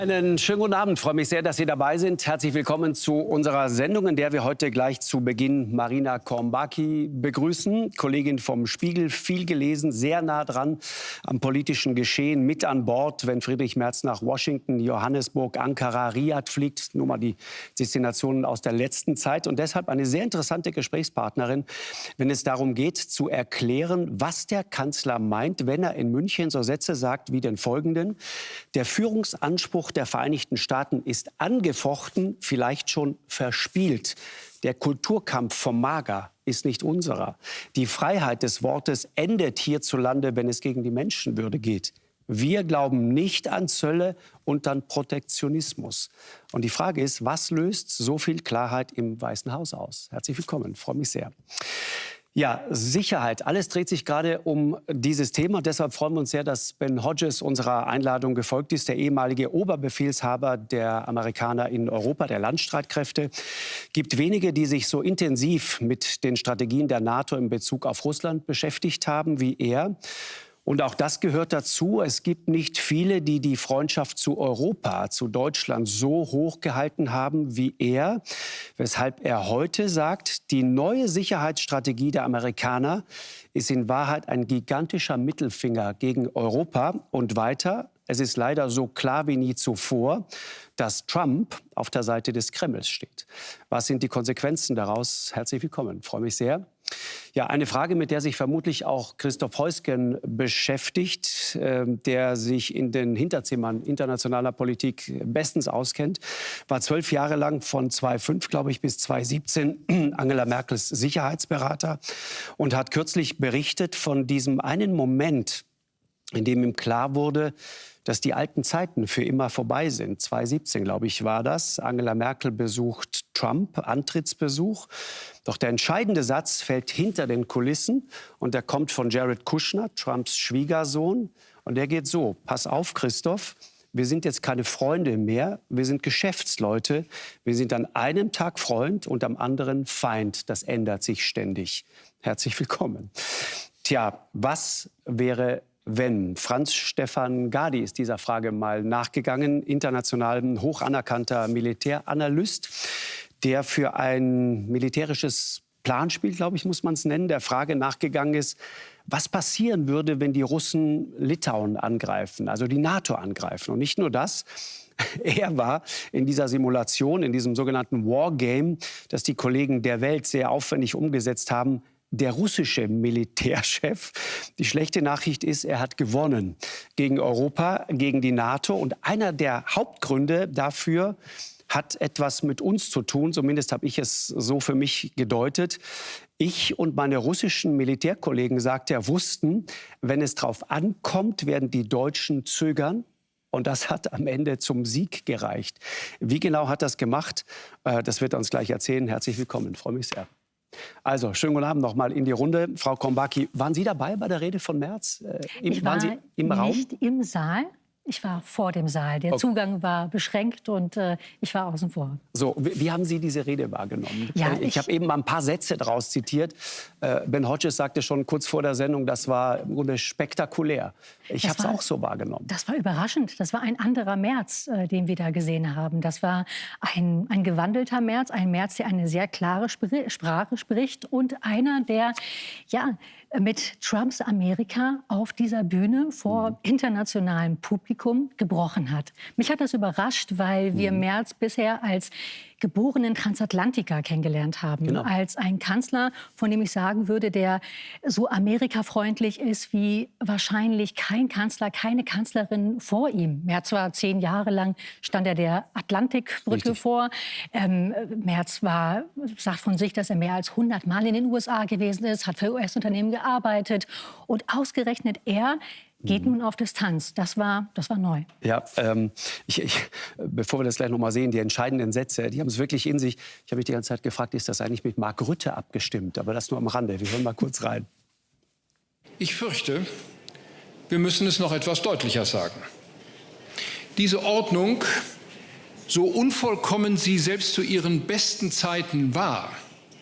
Einen schönen guten Abend. Ich freue mich sehr, dass Sie dabei sind. Herzlich willkommen zu unserer Sendung, in der wir heute gleich zu Beginn Marina Kornbacki begrüßen. Kollegin vom Spiegel, viel gelesen, sehr nah dran am politischen Geschehen, mit an Bord, wenn Friedrich Merz nach Washington, Johannesburg, Ankara, Riad fliegt. Nur mal die Destinationen aus der letzten Zeit. Und deshalb eine sehr interessante Gesprächspartnerin, wenn es darum geht, zu erklären, was der Kanzler meint, wenn er in München so Sätze sagt wie den folgenden: Der Führungsanspruch der Vereinigten Staaten ist angefochten, vielleicht schon verspielt. Der Kulturkampf vom Mager ist nicht unserer. Die Freiheit des Wortes endet hierzulande, wenn es gegen die Menschenwürde geht. Wir glauben nicht an Zölle und an Protektionismus. Und die Frage ist, was löst so viel Klarheit im Weißen Haus aus? Herzlich willkommen, freue mich sehr. Ja, Sicherheit. Alles dreht sich gerade um dieses Thema. Deshalb freuen wir uns sehr, dass Ben Hodges unserer Einladung gefolgt ist. Der ehemalige Oberbefehlshaber der Amerikaner in Europa, der Landstreitkräfte. Gibt wenige, die sich so intensiv mit den Strategien der NATO in Bezug auf Russland beschäftigt haben wie er. Und auch das gehört dazu. Es gibt nicht viele, die die Freundschaft zu Europa, zu Deutschland so hoch gehalten haben wie er. Weshalb er heute sagt, die neue Sicherheitsstrategie der Amerikaner ist in Wahrheit ein gigantischer Mittelfinger gegen Europa. Und weiter, es ist leider so klar wie nie zuvor, dass Trump auf der Seite des Kremls steht. Was sind die Konsequenzen daraus? Herzlich willkommen, ich freue mich sehr. Ja, eine Frage, mit der sich vermutlich auch Christoph Heusgen beschäftigt, der sich in den Hinterzimmern internationaler Politik bestens auskennt, war 12 Jahre lang von 2005, glaube ich, bis 2017 Angela Merkels Sicherheitsberater und hat kürzlich berichtet von diesem einen Moment, in dem ihm klar wurde, dass die alten Zeiten für immer vorbei sind. 2017, glaube ich, war das. Angela Merkel besucht Trump, Antrittsbesuch. Doch der entscheidende Satz fällt hinter den Kulissen und der kommt von Jared Kushner, Trumps Schwiegersohn. Und der geht so: Pass auf, Christoph, wir sind jetzt keine Freunde mehr, wir sind Geschäftsleute. Wir sind an einem Tag Freund und am anderen Feind. Das ändert sich ständig. Herzlich willkommen. Tja, was wäre, wenn? Franz Stefan Gadi ist dieser Frage mal nachgegangen, international hoch anerkannter Militäranalyst, der für ein militärisches Planspiel, glaube ich, muss man es nennen, der Frage nachgegangen ist, was passieren würde, wenn die Russen Litauen angreifen, also die NATO angreifen. Und nicht nur das, er war in dieser Simulation, in diesem sogenannten Wargame, das die Kollegen der Welt sehr aufwendig umgesetzt haben, der russische Militärchef. Die schlechte Nachricht ist, er hat gewonnen gegen Europa, gegen die NATO. Und einer der Hauptgründe dafür hat etwas mit uns zu tun, zumindest habe ich es so für mich gedeutet. Ich und meine russischen Militärkollegen, sagt er, wussten, wenn es drauf ankommt, werden die Deutschen zögern. Und das hat am Ende zum Sieg gereicht. Wie genau hat das gemacht? Das wird er uns gleich erzählen. Herzlich willkommen, ich freue mich sehr. Also, schönen guten Abend noch mal in die Runde. Frau Kornbacki, waren Sie dabei bei der Rede von Merz? Waren Sie im Raum? Nicht im Saal. Ich war vor dem Saal. Der Zugang war beschränkt und ich war außen vor. So, wie haben Sie diese Rede wahrgenommen? Ja, ich habe eben mal ein paar Sätze daraus zitiert. Ben Hodges sagte schon kurz vor der Sendung, das war im Grunde spektakulär. Ich habe es auch so wahrgenommen. Das war überraschend. Das war ein anderer Merz, den wir da gesehen haben. Das war ein gewandelter Merz, ein Merz, der eine sehr klare Sprache spricht und einer, der ja mit Trumps Amerika auf dieser Bühne vor internationalem Publikum gebrochen hat. Mich hat das überrascht, weil wir Merz bisher als geborenen Transatlantiker kennengelernt haben. Genau. Als ein Kanzler, von dem ich sagen würde, der so amerikafreundlich ist wie wahrscheinlich kein Kanzler, keine Kanzlerin vor ihm. Merz war 10 Jahre lang, stand er der Atlantikbrücke vor. Merz sagt von sich, dass er mehr als 100 Mal in den USA gewesen ist, hat für US-Unternehmen gearbeitet. Und ausgerechnet er geht nun auf Distanz. Das war neu. Ja, bevor wir das gleich noch mal sehen, die entscheidenden Sätze, die haben es wirklich in sich. Ich habe mich die ganze Zeit gefragt, ist das eigentlich mit Mark Rutte abgestimmt? Aber das nur am Rande. Wir hören mal kurz rein. Ich fürchte, wir müssen es noch etwas deutlicher sagen. Diese Ordnung, so unvollkommen sie selbst zu ihren besten Zeiten war,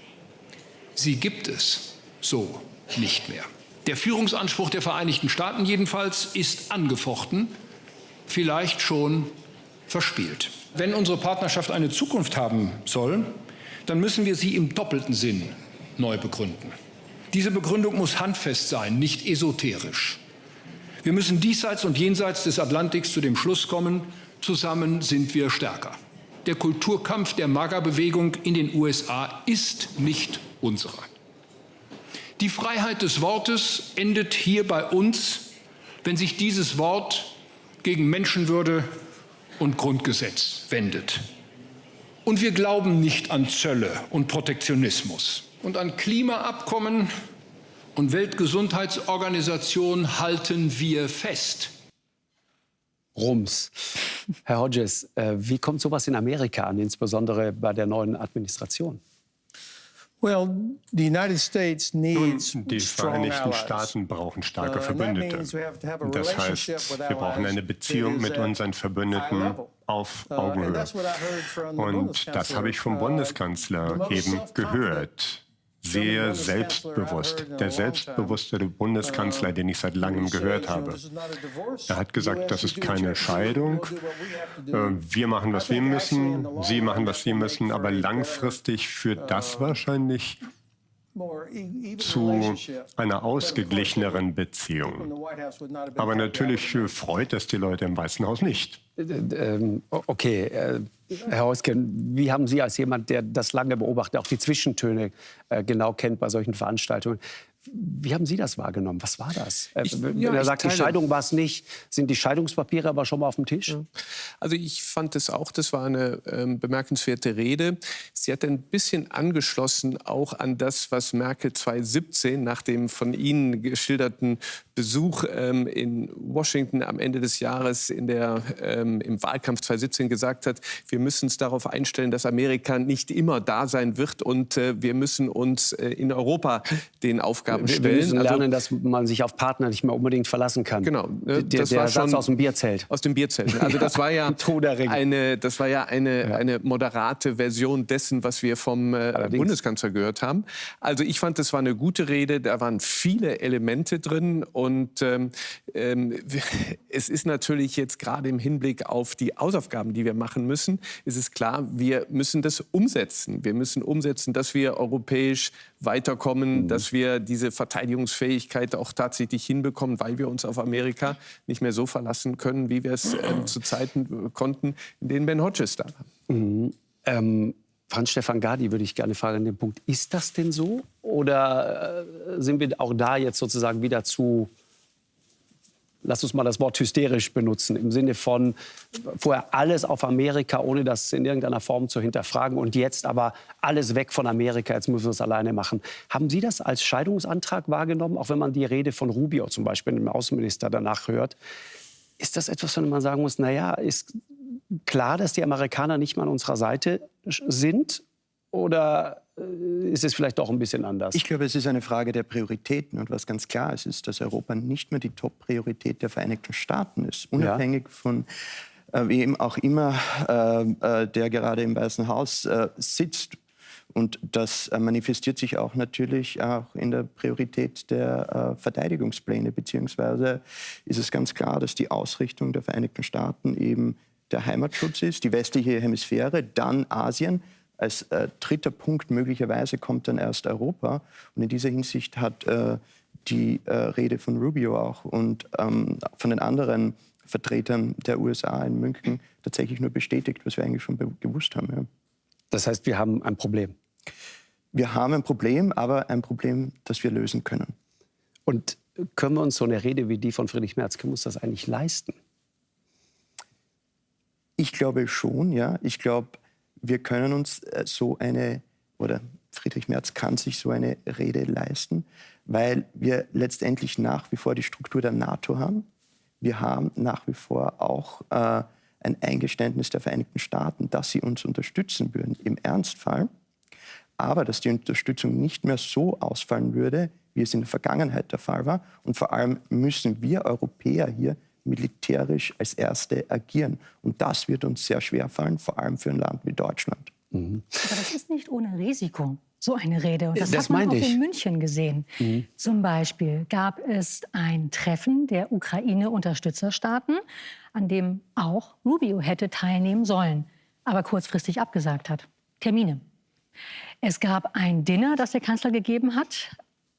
sie gibt es so nicht mehr. Der Führungsanspruch der Vereinigten Staaten jedenfalls ist angefochten, vielleicht schon verspielt. Wenn unsere Partnerschaft eine Zukunft haben soll, dann müssen wir sie im doppelten Sinn neu begründen. Diese Begründung muss handfest sein, nicht esoterisch. Wir müssen diesseits und jenseits des Atlantiks zu dem Schluss kommen, zusammen sind wir stärker. Der Kulturkampf der MAGA-Bewegung in den USA ist nicht unserer. Die Freiheit des Wortes endet hier bei uns, wenn sich dieses Wort gegen Menschenwürde und Grundgesetz wendet. Und wir glauben nicht an Zölle und Protektionismus. Und an Klimaabkommen und Weltgesundheitsorganisation halten wir fest. Rums. Herr Hodges, wie kommt sowas in Amerika an, insbesondere bei der neuen Administration? Nun, die Vereinigten Staaten brauchen starke Verbündete. Das heißt, wir brauchen eine Beziehung mit unseren Verbündeten auf Augenhöhe. Und das habe ich vom Bundeskanzler eben gehört. Sehr selbstbewusst. Der selbstbewusste Bundeskanzler, den ich seit langem gehört habe. Er hat gesagt, das ist keine Scheidung. Wir machen, was wir müssen. Sie machen, was sie müssen. Aber langfristig führt das wahrscheinlich zu einer ausgeglicheneren Beziehung. Aber natürlich freut das die Leute im Weißen Haus nicht. Okay, Herr Heusgen, wie haben Sie als jemand, der das lange beobachtet, auch die Zwischentöne genau kennt bei solchen Veranstaltungen, wie haben Sie das wahrgenommen? Was war das? Wenn er sagt, die Scheidung war es nicht, sind die Scheidungspapiere aber schon mal auf dem Tisch? Ja. Also ich fand es auch, das war eine bemerkenswerte Rede. Sie hat ein bisschen angeschlossen auch an das, was Merkel 2017 nach dem von Ihnen geschilderten Besuch in Washington am Ende des Jahres im Wahlkampf 2017 gesagt hat. Wir müssen uns darauf einstellen, dass Amerika nicht immer da sein wird und wir müssen uns in Europa den Aufgaben stellen. Wir müssen lernen, dass man sich auf Partner nicht mehr unbedingt verlassen kann. Genau. Das war Satz aus dem Bierzelt. Aus dem Bierzelt. Also das war ja eine moderate Version dessen, was wir vom Bundeskanzler gehört haben. Also ich fand, das war eine gute Rede. Da waren viele Elemente drin. Und es ist natürlich jetzt gerade im Hinblick auf die Hausaufgaben, die wir machen müssen, ist es klar, wir müssen das umsetzen. Wir müssen umsetzen, dass wir europäisch weiterkommen, dass wir diese Verteidigungsfähigkeit auch tatsächlich hinbekommen, weil wir uns auf Amerika nicht mehr so verlassen können, wie wir es zu Zeiten konnten, in denen Ben Hodges da war. Franz-Stefan Gadi würde ich gerne fragen an dem Punkt. Ist das denn so? Oder sind wir auch da jetzt sozusagen wieder zu, lass uns mal das Wort hysterisch benutzen, im Sinne von vorher alles auf Amerika, ohne das in irgendeiner Form zu hinterfragen und jetzt aber alles weg von Amerika, jetzt müssen wir es alleine machen. Haben Sie das als Scheidungsantrag wahrgenommen, auch wenn man die Rede von Rubio zum Beispiel, dem Außenminister, danach hört? Ist das etwas, von dem man sagen muss, naja, ist klar, dass die Amerikaner nicht mal an unserer Seite sind? Oder ist es vielleicht doch ein bisschen anders? Ich glaube, es ist eine Frage der Prioritäten. Und was ganz klar ist, dass Europa nicht mehr die Top-Priorität der Vereinigten Staaten ist. Unabhängig von wem auch immer, der gerade im Weißen Haus sitzt. Und das manifestiert sich auch natürlich auch in der Priorität der Verteidigungspläne. Beziehungsweise ist es ganz klar, dass die Ausrichtung der Vereinigten Staaten eben der Heimatschutz ist, die westliche Hemisphäre, dann Asien. Als dritter Punkt möglicherweise kommt dann erst Europa. Und in dieser Hinsicht hat die Rede von Rubio auch und von den anderen Vertretern der USA in München tatsächlich nur bestätigt, was wir eigentlich schon gewusst haben. Ja. Das heißt, wir haben ein Problem. Wir haben ein Problem, aber ein Problem, das wir lösen können. Und können wir uns so eine Rede wie die von Friedrich Merz, können wir uns das eigentlich leisten? Ich glaube schon, ja. Ich glaube, wir können uns oder Friedrich Merz kann sich so eine Rede leisten, weil wir letztendlich nach wie vor die Struktur der NATO haben. Wir haben nach wie vor auch ein Eingeständnis der Vereinigten Staaten, dass sie uns unterstützen würden im Ernstfall, aber dass die Unterstützung nicht mehr so ausfallen würde, wie es in der Vergangenheit der Fall war. Und vor allem müssen wir Europäer hier militärisch als Erste agieren. Und das wird uns sehr schwer fallen, vor allem für ein Land wie Deutschland. Aber das ist nicht ohne Risiko. so eine Rede. Und das hat man auch in München gesehen. Zum Beispiel gab es ein Treffen der Ukraine-Unterstützerstaaten, an dem auch Rubio hätte teilnehmen sollen, aber kurzfristig abgesagt hat. Termine. Es gab ein Dinner, das der Kanzler gegeben hat,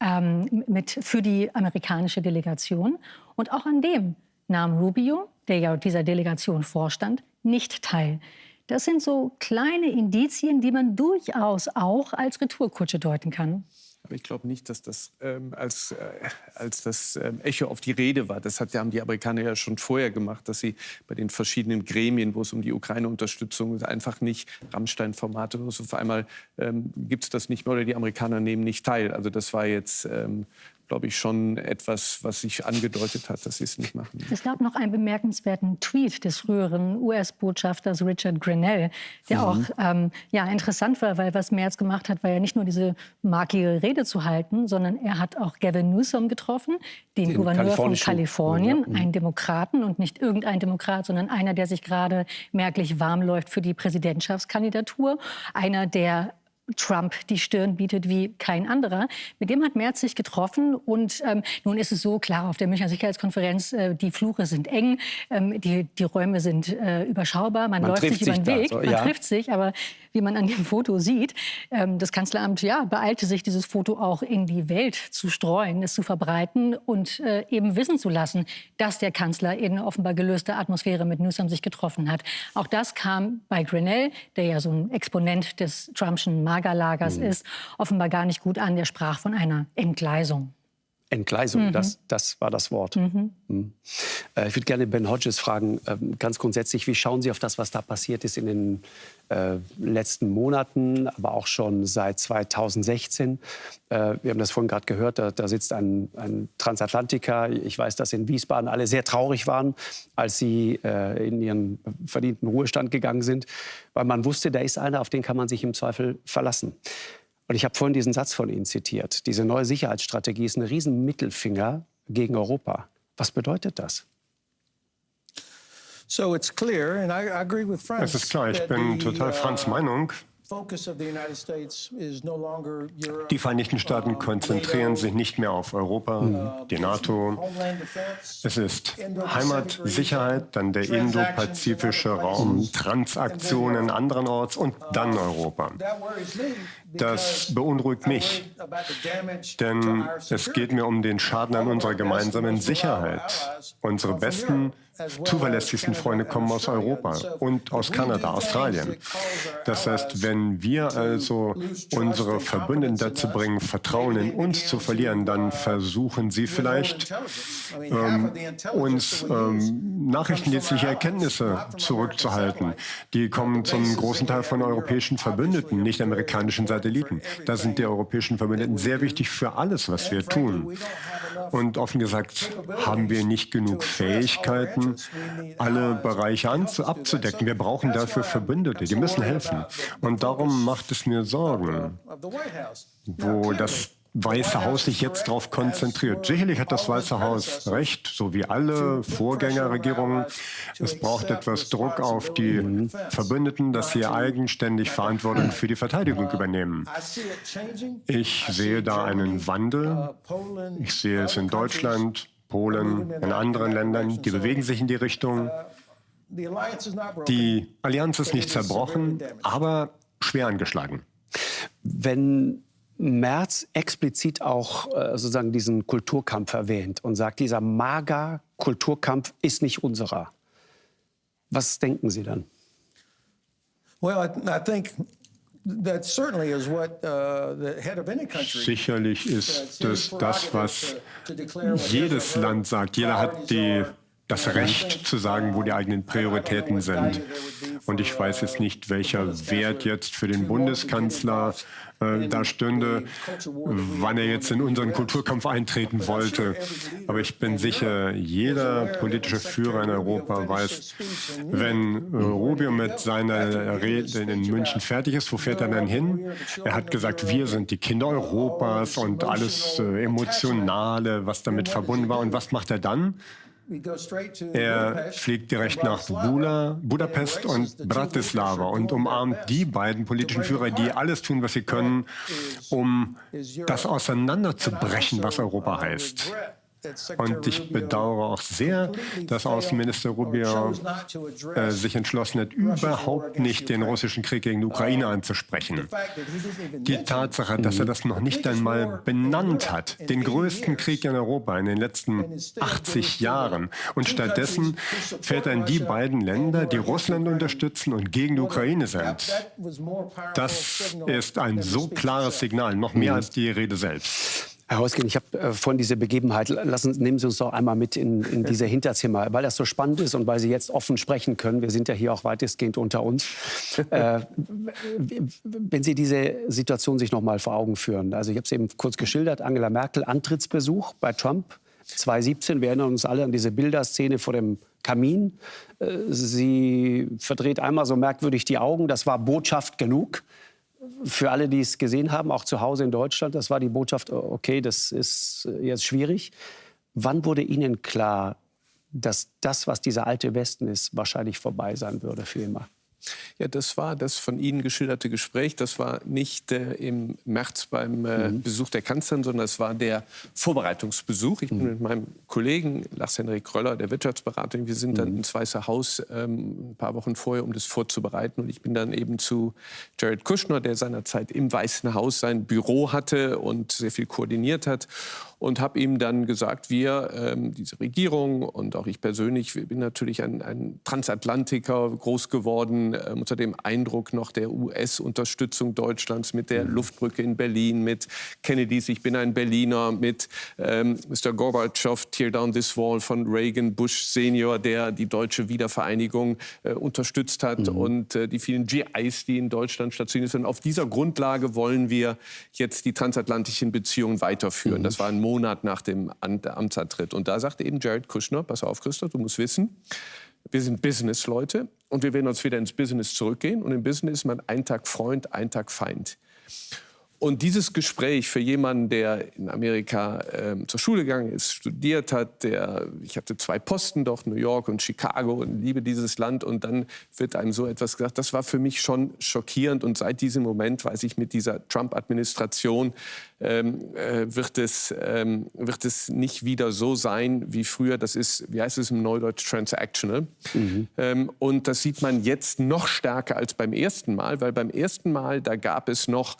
für die amerikanische Delegation. Und auch an dem nahm Rubio, der ja dieser Delegation vorstand, nicht teil. Das sind so kleine Indizien, die man durchaus auch als Retourkutsche deuten kann. Aber ich glaube nicht, dass das als das Echo auf die Rede war. Das haben die Amerikaner ja schon vorher gemacht, dass sie bei den verschiedenen Gremien, wo es um die Ukraine-Unterstützung einfach nicht Rammstein-Formate, so auf einmal gibt es das nicht mehr oder die Amerikaner nehmen nicht teil. Also das war jetzt, glaube ich, schon etwas, was sich angedeutet hat, dass sie es nicht machen. Es gab noch einen bemerkenswerten Tweet des früheren US-Botschafters Richard Grenell, der auch interessant war, weil was Merz gemacht hat, war ja nicht nur diese markige Rede zu halten, sondern er hat auch Gavin Newsom getroffen, den Gouverneur von Kalifornien, einen Demokraten und nicht irgendein Demokrat, sondern einer, der sich gerade merklich warm läuft für die Präsidentschaftskandidatur, einer, der Trump die Stirn bietet wie kein anderer. Mit dem hat Merz sich getroffen. Und nun ist es so, klar, auf der Münchner Sicherheitskonferenz, die Flure sind eng, die Räume sind überschaubar. Man läuft sich über den Weg, man trifft sich. Aber wie man an dem Foto sieht, das Kanzleramt beeilte sich, dieses Foto auch in die Welt zu streuen, es zu verbreiten und eben wissen zu lassen, dass der Kanzler in eine offenbar gelöste Atmosphäre mit Newsom sich getroffen hat. Auch das kam bei Grenell, der ja so ein Exponent des Trumpschen Magerlagers ist, offenbar gar nicht gut an. Der sprach von einer Entgleisung. Entgleisung, das war das Wort. Ich würde gerne Ben Hodges fragen, ganz grundsätzlich, wie schauen Sie auf das, was da passiert ist in den letzten Monaten, aber auch schon seit 2016? Wir haben das vorhin gerade gehört, da sitzt ein Transatlantiker. Ich weiß, dass in Wiesbaden alle sehr traurig waren, als sie in ihren verdienten Ruhestand gegangen sind, weil man wusste, da ist einer, auf den kann man sich im Zweifel verlassen. Und ich habe vorhin diesen Satz von Ihnen zitiert. Diese neue Sicherheitsstrategie ist ein riesen Mittelfinger gegen Europa. Was bedeutet das? Es ist klar, ich bin total Frans' Meinung. Die Vereinigten Staaten konzentrieren sich nicht mehr auf Europa, die NATO. Es ist Heimat, Sicherheit, dann der indopazifische Raum, Transaktionen andernorts und dann Europa. Das beunruhigt mich, denn es geht mir um den Schaden an unserer gemeinsamen Sicherheit. Unsere besten, zuverlässigsten Freunde kommen aus Europa und aus Kanada, Australien. Das heißt, wenn wir also unsere Verbündeten dazu bringen, Vertrauen in uns zu verlieren, dann versuchen sie vielleicht, uns nachrichtendienstliche Erkenntnisse zurückzuhalten. Die kommen zum großen Teil von europäischen Verbündeten, nicht amerikanischen Satelliten. Da sind die europäischen Verbündeten sehr wichtig für alles, was wir tun. Und offen gesagt haben wir nicht genug Fähigkeiten, alle Bereiche abzudecken. Wir brauchen dafür Verbündete, die müssen helfen. Und darum macht es mir Sorgen, wo das Weiße Haus sich jetzt darauf konzentriert. Sicherlich hat das Weiße Haus recht, so wie alle Vorgängerregierungen. Es braucht etwas Druck auf die Verbündeten, dass sie eigenständig Verantwortung für die Verteidigung übernehmen. Ich sehe da einen Wandel. Ich sehe es in Deutschland, Polen, in anderen Ländern. Die bewegen sich in die Richtung. Die Allianz ist nicht zerbrochen, aber schwer angeschlagen. Wenn Merz explizit auch sozusagen diesen Kulturkampf erwähnt und sagt, dieser MAGA-Kulturkampf ist nicht unserer. Was denken Sie dann? Sicherlich ist das, was jedes Land sagt. Jeder hat das Recht zu sagen, wo die eigenen Prioritäten sind. Und ich weiß jetzt nicht, welcher Wert jetzt für den Bundeskanzler da stünde, wann er jetzt in unseren Kulturkampf eintreten wollte. Aber ich bin sicher, jeder politische Führer in Europa weiß, wenn Rubio mit seiner Rede in München fertig ist, wo fährt er dann hin? Er hat gesagt, wir sind die Kinder Europas und alles Emotionale, was damit verbunden war. Und was macht er dann? Er fliegt direkt nach Budapest und Bratislava und umarmt die beiden politischen Führer, die alles tun, was sie können, um das auseinanderzubrechen, was Europa heißt. Und ich bedauere auch sehr, dass Außenminister Rubio sich entschlossen hat, überhaupt nicht den russischen Krieg gegen die Ukraine anzusprechen. Die Tatsache, dass er das noch nicht einmal benannt hat, den größten Krieg in Europa in den letzten 80 Jahren. Und stattdessen fährt er in die beiden Länder, die Russland unterstützen und gegen die Ukraine sind. Das ist ein so klares Signal, noch mehr als die Rede selbst. Herr Heusgen, ich habe von dieser Begebenheit, nehmen Sie uns doch einmal mit in diese Hinterzimmer, weil das so spannend ist und weil Sie jetzt offen sprechen können. Wir sind ja hier auch weitestgehend unter uns. Wenn Sie diese Situation sich noch mal vor Augen führen. Also ich habe es eben kurz geschildert, Angela Merkel, Antrittsbesuch bei Trump 2017. Wir erinnern uns alle an diese Bilderszene vor dem Kamin. Sie verdreht einmal so merkwürdig die Augen. Das war Botschaft genug. Für alle, die es gesehen haben, auch zu Hause in Deutschland, das war die Botschaft, okay, das ist jetzt schwierig. Wann wurde Ihnen klar, dass das, was dieser alte Westen ist, wahrscheinlich vorbei sein würde für immer? Ja, das war das von Ihnen geschilderte Gespräch. Das war nicht im März beim Besuch der Kanzlerin, sondern es war der Vorbereitungsbesuch. Ich bin mit meinem Kollegen Lars-Henrik Röller, der Wirtschaftsberater, wir sind dann ins Weiße Haus ein paar Wochen vorher, um das vorzubereiten. Und ich bin dann eben zu Jared Kushner, der seinerzeit im Weißen Haus sein Büro hatte und sehr viel koordiniert hat. Und habe ihm dann gesagt, wir, diese Regierung und auch ich persönlich, bin natürlich ein Transatlantiker groß geworden, unter dem Eindruck noch der US-Unterstützung Deutschlands mit der Luftbrücke in Berlin, mit Kennedys, ich bin ein Berliner, mit Mr. Gorbatschow, Tear Down This Wall von Reagan, Bush Senior, der die deutsche Wiedervereinigung unterstützt hat und die vielen GIs, die in Deutschland stationiert sind. Auf dieser Grundlage wollen wir jetzt die transatlantischen Beziehungen weiterführen. Das war ein Monat nach dem Amtsantritt. Und da sagte eben Jared Kushner, pass auf, Christoph, du musst wissen, wir sind Business-Leute und wir werden uns wieder ins Business zurückgehen. Und im Business ist man einen Tag Freund, einen Tag Feind. Und dieses Gespräch für jemanden, der in Amerika zur Schule gegangen ist, studiert hat, ich hatte 2 Posten dort, New York und Chicago, und liebe dieses Land. Und dann wird einem so etwas gesagt. Das war für mich schon schockierend. Und seit diesem Moment weiß ich, mit dieser Trump-Administration wird es nicht wieder so sein wie früher. Das ist, wie heißt es im Neudeutsch, transactional. Und das sieht man jetzt noch stärker als beim ersten Mal, weil beim ersten Mal, da gab es noch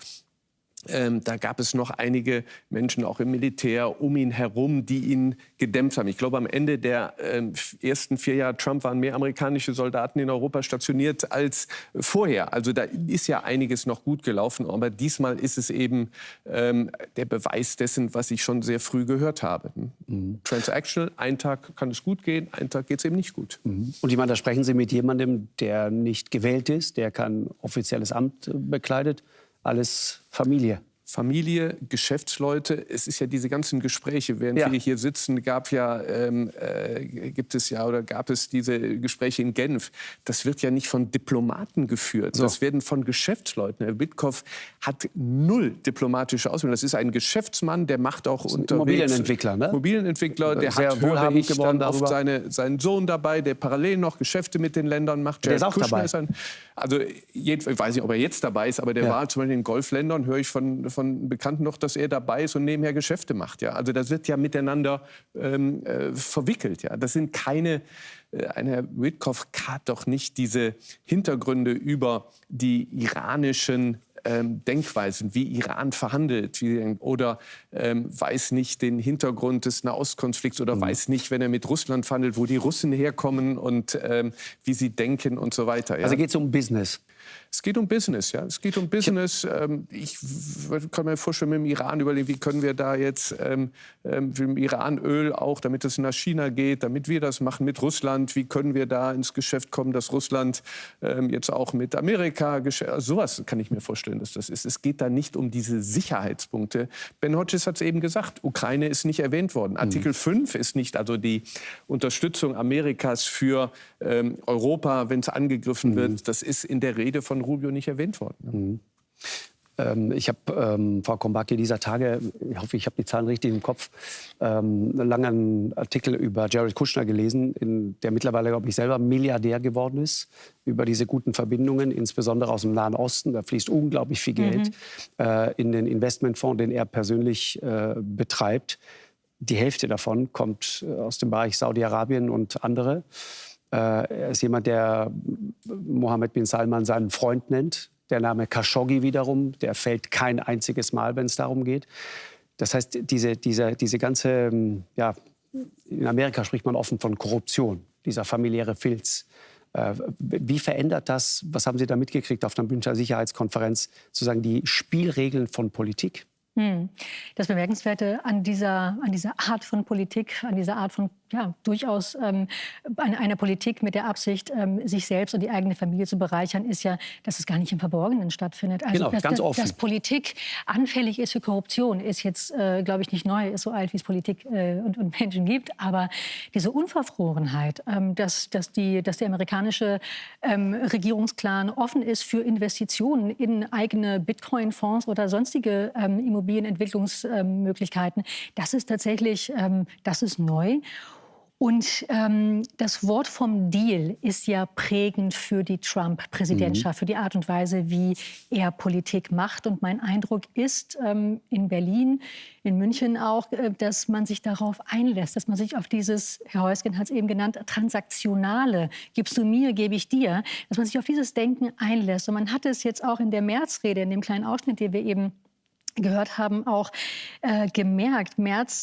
einige Menschen, auch im Militär, um ihn herum, die ihn gedämpft haben. Ich glaube, am Ende der ersten 4 Jahre Trump waren mehr amerikanische Soldaten in Europa stationiert als vorher. Also da ist ja einiges noch gut gelaufen. Aber diesmal ist es eben der Beweis dessen, was ich schon sehr früh gehört habe. Transactional, einen Tag kann es gut gehen, einen Tag geht es eben nicht gut. Und ich meine, da sprechen Sie mit jemandem, der nicht gewählt ist, der kein offizielles Amt bekleidet. Alles Familie. Familie, Geschäftsleute, es ist ja diese ganzen Gespräche, während wir hier sitzen, gab es diese Gespräche in Genf. Das wird ja nicht von Diplomaten geführt, das werden von Geschäftsleuten. Herr Witkow hat 0 diplomatische Ausbildung. Das ist ein Geschäftsmann, der macht auch unterwegs... Immobilienentwickler, ne? Immobilienentwickler, der sehr hat, höre ich, dann darüber. oft seinen Sohn dabei, der parallel noch Geschäfte mit den Ländern macht. Der ist auch dabei. Ich weiß nicht, ob er jetzt dabei ist, aber der war zum Beispiel in den Golfländern, höre ich von Bekannten noch, dass er dabei ist und nebenher Geschäfte macht. Ja? Also das wird ja miteinander verwickelt. Ja? Das sind keine... Ein Herr Witkow hat doch nicht diese Hintergründe über die iranischen Denkweisen, wie Iran verhandelt, oder weiß nicht den Hintergrund des Nahostkonflikts oder weiß nicht, wenn er mit Russland verhandelt, wo die Russen herkommen und wie sie denken und so weiter. Ja? Also geht es um Business? Es geht um Business, ja. Es geht um Business. Ich kann mir vorstellen, mit dem Iran überlegen, wie können wir da jetzt mit dem Iran Öl auch, damit es nach China geht, damit wir das machen mit Russland, wie können wir da ins Geschäft kommen, dass Russland jetzt auch mit Amerika, sowas kann ich mir vorstellen, dass das ist. Es geht da nicht um diese Sicherheitspunkte. Ben Hodges hat es eben gesagt, Ukraine ist nicht erwähnt worden. Artikel 5 ist nicht, also die Unterstützung Amerikas für Europa, wenn es angegriffen wird, das ist in der Rede von Rubio nicht erwähnt worden. Ich habe, Frau Kombaki, dieser Tage, ich hoffe, ich habe die Zahlen richtig im Kopf, einen langen Artikel über Jared Kushner gelesen, der mittlerweile, glaube ich, selber Milliardär geworden ist, über diese guten Verbindungen, insbesondere aus dem Nahen Osten. Da fließt unglaublich viel Geld in den Investmentfonds, den er persönlich betreibt. Die Hälfte davon kommt aus dem Bereich Saudi-Arabien und andere. Er ist jemand, der Mohammed bin Salman seinen Freund nennt. Der Name Khashoggi wiederum, der fällt kein einziges Mal, wenn es darum geht. Das heißt, diese ganze, ja, in Amerika spricht man offen von Korruption, dieser familiäre Filz. Wie verändert das, was haben Sie da mitgekriegt auf der Münchner Sicherheitskonferenz, sozusagen die Spielregeln von Politik? Das Bemerkenswerte an dieser Art von Politik, an dieser Art von durchaus einer Politik mit der Absicht, sich selbst und die eigene Familie zu bereichern, ist ja, dass es gar nicht im Verborgenen stattfindet. Also, genau, ganz offen. Dass Politik anfällig ist für Korruption, ist jetzt, glaube ich, nicht neu, ist so alt, wie es Politik und Menschen gibt. Aber diese Unverfrorenheit, dass der amerikanische Regierungsklan offen ist für Investitionen in eigene Bitcoin-Fonds oder sonstige Immobilienentwicklungsmöglichkeiten, das ist tatsächlich, das ist neu. Und das Wort vom Deal ist ja prägend für die Trump-Präsidentschaft, für die Art und Weise, wie er Politik macht. Und mein Eindruck ist in Berlin, in München auch, dass man sich darauf einlässt, dass man sich auf dieses, Herr Heusgen hat es eben genannt, transaktionale, gibst du mir, gebe ich dir, dass man sich auf dieses Denken einlässt. Und man hat es jetzt auch in der Merz-Rede, in dem kleinen Ausschnitt, den wir eben gehört haben, auch gemerkt. Merz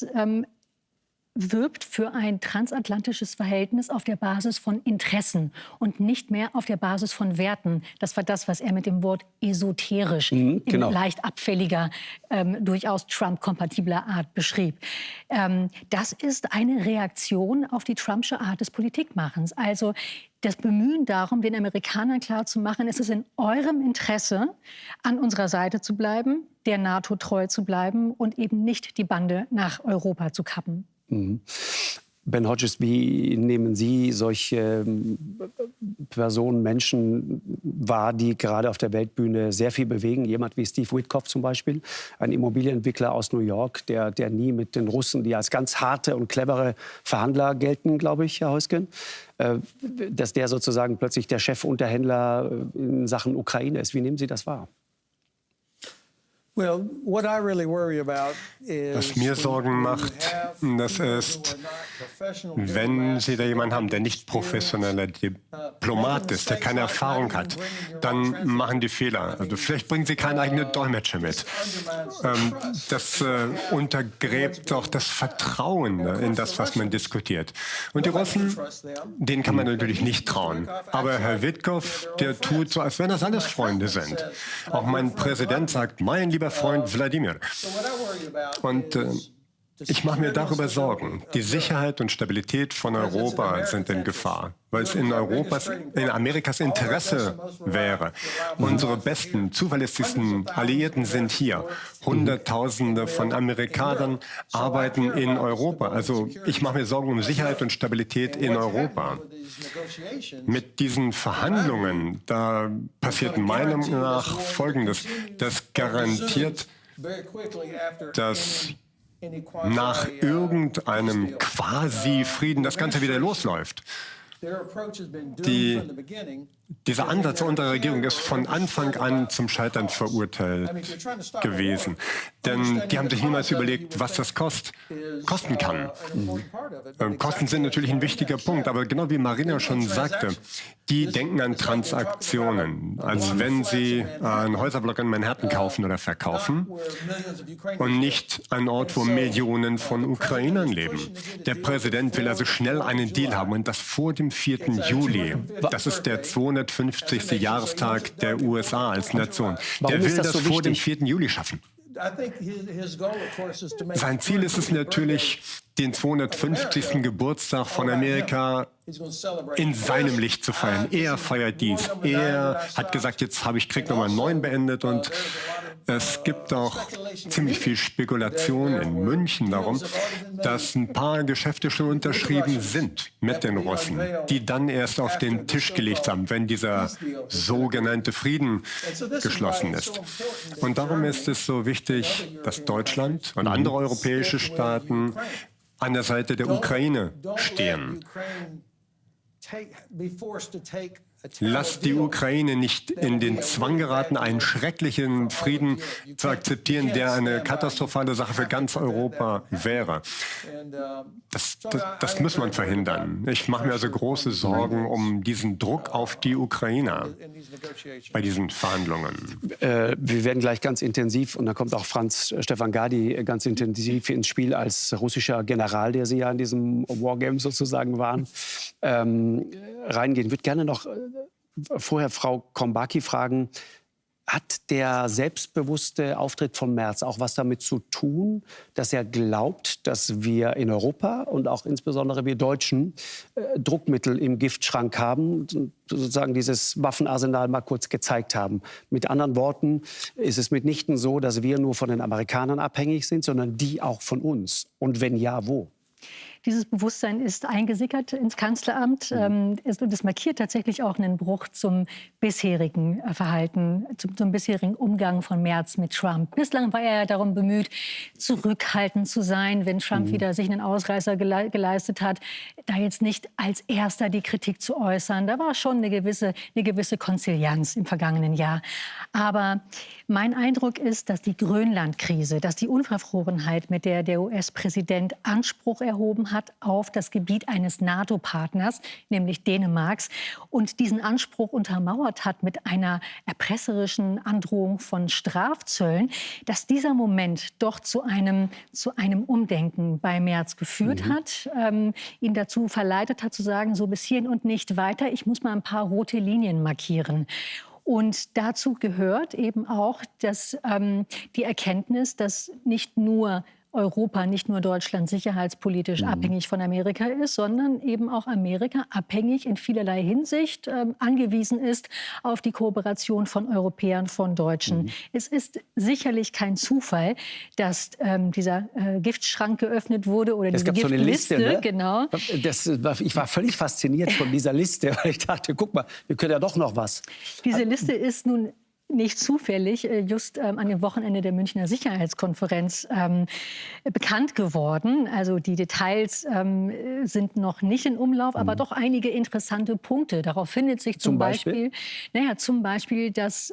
wirbt für ein transatlantisches Verhältnis auf der Basis von Interessen und nicht mehr auf der Basis von Werten. Das war das, was er mit dem Wort esoterisch in leicht abfälliger, durchaus Trump-kompatibler Art beschrieb. Das ist eine Reaktion auf die Trumpsche Art des Politikmachens. Also das Bemühen darum, den Amerikanern klarzumachen, es ist in eurem Interesse, an unserer Seite zu bleiben, der NATO treu zu bleiben und eben nicht die Bande nach Europa zu kappen. Ben Hodges, wie nehmen Sie solche Personen, Menschen wahr, die gerade auf der Weltbühne sehr viel bewegen? Jemand wie Steve Witkoff zum Beispiel, ein Immobilienentwickler aus New York, der nie mit den Russen, die als ganz harte und clevere Verhandler gelten, glaube ich, Herr Heusgen, dass der sozusagen plötzlich der Chefunterhändler in Sachen Ukraine ist. Wie nehmen Sie das wahr? Was mir Sorgen macht, das ist, wenn Sie da jemanden haben, der nicht professioneller Diplomat ist, der keine Erfahrung hat, dann machen die Fehler. Also vielleicht bringen Sie keinen eigenen Dolmetscher mit. Das untergräbt auch das Vertrauen in das, was man diskutiert. Und die Russen, denen kann man natürlich nicht trauen. Aber Herr Witkoff, der tut so, als wenn das alles Freunde sind. Auch mein Präsident sagt, mein lieber Freund Wladimir. Und ich mache mir darüber Sorgen. Die Sicherheit und Stabilität von Europa sind in Gefahr, weil es in Amerikas Interesse wäre. Unsere besten, zuverlässigsten Alliierten sind hier. Hunderttausende von Amerikanern arbeiten in Europa. Also ich mache mir Sorgen um Sicherheit und Stabilität in Europa. Mit diesen Verhandlungen, da passiert meiner Meinung nach Folgendes. Das garantiert, dass nach irgendeinem Quasi-Frieden das Ganze wieder losläuft. Dieser Ansatz unserer Regierung ist von Anfang an zum Scheitern verurteilt gewesen. Denn die haben sich niemals überlegt, was das kosten kann. Kosten sind natürlich ein wichtiger Punkt, aber genau wie Marina schon sagte, die denken an Transaktionen, als wenn sie einen Häuserblock in Manhattan kaufen oder verkaufen und nicht einen Ort, wo Millionen von Ukrainern leben. Der Präsident will also schnell einen Deal haben und das vor dem 4. Juli. Das ist der 250. Jahrestag der USA als Nation. Der will das vor dem 4. Juli schaffen. Sein Ziel ist es natürlich, den 250. Geburtstag von Amerika in seinem Licht zu feiern. Er feiert dies. Er hat gesagt, jetzt habe ich Krieg Nummer 9 beendet und Es gibt auch ziemlich viel Spekulation in München darum, dass ein paar Geschäfte schon unterschrieben sind mit den Russen, die dann erst auf den Tisch gelegt haben, wenn dieser sogenannte Frieden geschlossen ist. Und darum ist es so wichtig, dass Deutschland und andere europäische Staaten an der Seite der Ukraine stehen. Lasst die Ukraine nicht in den Zwang geraten, einen schrecklichen Frieden zu akzeptieren, der eine katastrophale Sache für ganz Europa wäre. Das muss man verhindern. Ich mache mir also große Sorgen um diesen Druck auf die Ukrainer bei diesen Verhandlungen. Wir werden gleich ganz intensiv, und da kommt auch Franz Stefan Gadi ganz intensiv ins Spiel als russischer General, der Sie ja in diesem Wargame sozusagen waren, reingehen. Ich würde gerne noch vorher Frau Chombaki fragen, hat der selbstbewusste Auftritt von Merz auch was damit zu tun, dass er glaubt, dass wir in Europa und auch insbesondere wir Deutschen Druckmittel im Giftschrank haben, sozusagen dieses Waffenarsenal mal kurz gezeigt haben? Mit anderen Worten, ist es mitnichten so, dass wir nur von den Amerikanern abhängig sind, sondern die auch von uns? Und wenn ja, wo? Dieses Bewusstsein ist eingesickert ins Kanzleramt und es markiert tatsächlich auch einen Bruch zum bisherigen Verhalten, zum bisherigen Umgang von Merz mit Trump. Bislang war er ja darum bemüht, zurückhaltend zu sein, wenn Trump wieder sich einen Ausreißer geleistet hat, da jetzt nicht als Erster die Kritik zu äußern. Da war schon eine gewisse Konzilianz im vergangenen Jahr. Aber mein Eindruck ist, dass die Grönland-Krise, dass die Unverfrorenheit, mit der der US-Präsident Anspruch erhoben hat auf das Gebiet eines NATO-Partners, nämlich Dänemarks, und diesen Anspruch untermauert hat mit einer erpresserischen Androhung von Strafzöllen, dass dieser Moment doch zu einem Umdenken bei Merz geführt hat, ihn dazu verleitet hat zu sagen, so bis hierhin und nicht weiter, ich muss mal ein paar rote Linien markieren. Und dazu gehört eben auch die Erkenntnis, dass nicht nur Europa, nicht nur Deutschland sicherheitspolitisch abhängig von Amerika ist, sondern eben auch Amerika abhängig in vielerlei Hinsicht angewiesen ist auf die Kooperation von Europäern, von Deutschen. Es ist sicherlich kein Zufall, dass dieser Giftschrank geöffnet wurde oder diese Giftliste. Ne? Genau. Ich war völlig fasziniert von dieser Liste, weil ich dachte, guck mal, wir können ja doch noch was. Diese Liste ist nun nicht zufällig just an dem Wochenende der Münchner Sicherheitskonferenz bekannt geworden. Also die Details sind noch nicht in Umlauf, aber doch einige interessante Punkte. Darauf findet sich zum Beispiel das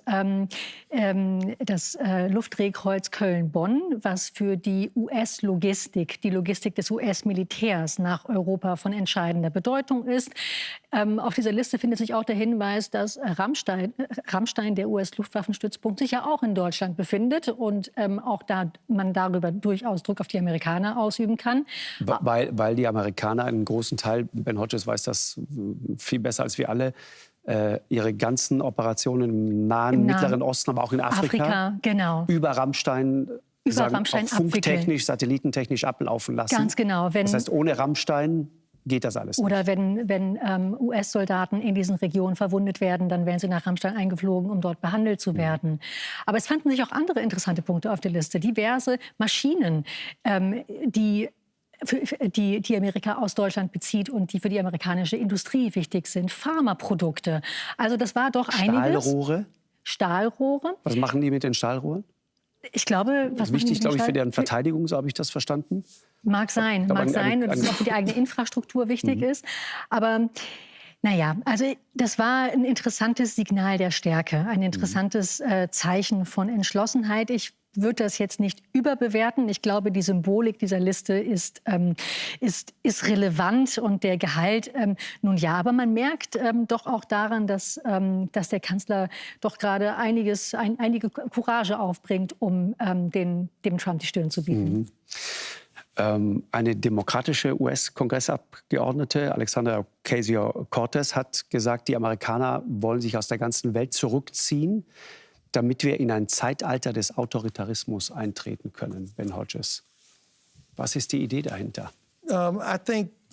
Luftdrehkreuz Köln-Bonn, was für die US-Logistik, die Logistik des US-Militärs nach Europa von entscheidender Bedeutung ist. Auf dieser Liste findet sich auch der Hinweis, dass Ramstein, der US-Luftwaffenstützpunkt, sich ja auch in Deutschland befindet und auch da man darüber durchaus Druck auf die Amerikaner ausüben kann. Weil die Amerikaner einen großen Teil, Ben Hodges weiß das viel besser als wir alle, ihre ganzen Operationen im nahen Mittleren Osten, aber auch in Afrika genau. über Rammstein funktechnisch, satellitentechnisch ablaufen lassen. Ganz genau. Das heißt, ohne Rammstein geht das alles nicht. Oder wenn US-Soldaten in diesen Regionen verwundet werden, dann werden sie nach Ramstein eingeflogen, um dort behandelt zu werden. Aber es fanden sich auch andere interessante Punkte auf der Liste. Diverse Maschinen, die Amerika aus Deutschland bezieht und die für die amerikanische Industrie wichtig sind. Pharmaprodukte. Also das war doch einiges. Stahlrohre. Was machen die mit den Stahlrohren? Ich glaube, was wichtig, glaube ich, für deren Verteidigung, so habe ich das verstanden. Mag sein, und dass es auch für die eigene Infrastruktur wichtig ist. Aber naja, also das war ein interessantes Signal der Stärke, ein interessantes Zeichen von Entschlossenheit. Ich würde das jetzt nicht überbewerten. Ich glaube, die Symbolik dieser Liste ist relevant und der Gehalt nun ja. Aber man merkt doch auch daran, dass der Kanzler doch gerade einige Courage aufbringt, um dem Trump die Stirn zu bieten. Eine demokratische US-Kongressabgeordnete, Alexandria Ocasio-Cortez, hat gesagt, die Amerikaner wollen sich aus der ganzen Welt zurückziehen, damit wir in ein Zeitalter des Autoritarismus eintreten können. Ben Hodges, was ist die Idee dahinter?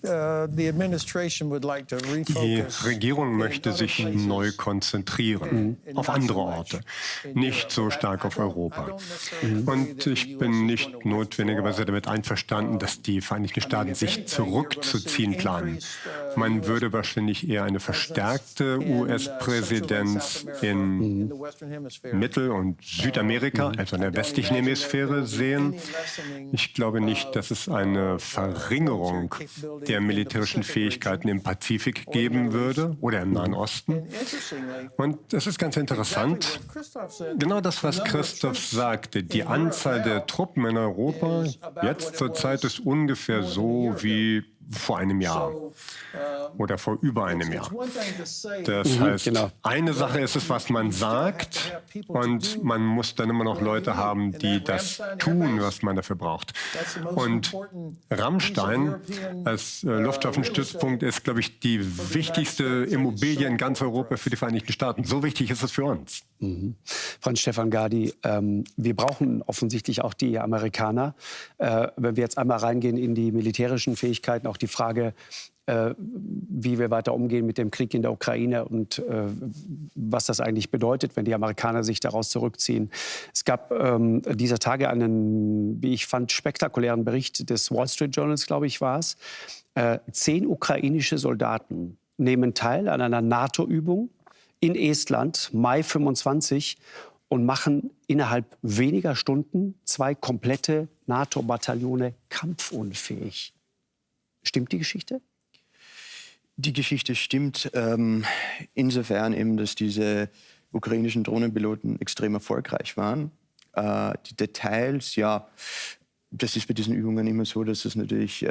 Die Regierung möchte sich neu konzentrieren auf andere Orte, nicht so stark auf Europa. Und ich bin nicht notwendigerweise damit einverstanden, dass die Vereinigten Staaten sich zurückzuziehen planen. Man würde wahrscheinlich eher eine verstärkte US-Präsenz in Mittel- und Südamerika, also in der westlichen Hemisphäre, sehen. Ich glaube nicht, dass es eine Verringerung der militärischen Fähigkeiten im Pazifik geben würde oder im Nahen Osten. Und das ist ganz interessant. Genau das, was Christoph sagte. Die Anzahl der Truppen in Europa jetzt zurzeit ist ungefähr so wie vor einem Jahr oder vor über einem Jahr. Das heißt, eine Sache ist es, was man sagt, und man muss dann immer noch Leute haben, die das tun, was man dafür braucht. Und Ramstein als Luftwaffenstützpunkt ist, glaube ich, die wichtigste Immobilie in ganz Europa für die Vereinigten Staaten. So wichtig ist es für uns. Franz Stefan Gady, wir brauchen offensichtlich auch die Amerikaner. Wenn wir jetzt einmal reingehen in die militärischen Fähigkeiten, auch die Frage, wie wir weiter umgehen mit dem Krieg in der Ukraine und was das eigentlich bedeutet, wenn die Amerikaner sich daraus zurückziehen. Es gab dieser Tage einen, wie ich fand, spektakulären Bericht des Wall Street Journals, glaube ich, war es. 10 ukrainische Soldaten nehmen teil an einer NATO-Übung in Estland, Mai 25, und machen innerhalb weniger Stunden 2 komplette NATO-Bataillone kampfunfähig. Stimmt die Geschichte? Die Geschichte stimmt insofern eben, dass diese ukrainischen Drohnenpiloten extrem erfolgreich waren. Die Details, ja, das ist bei diesen Übungen immer so, dass es natürlich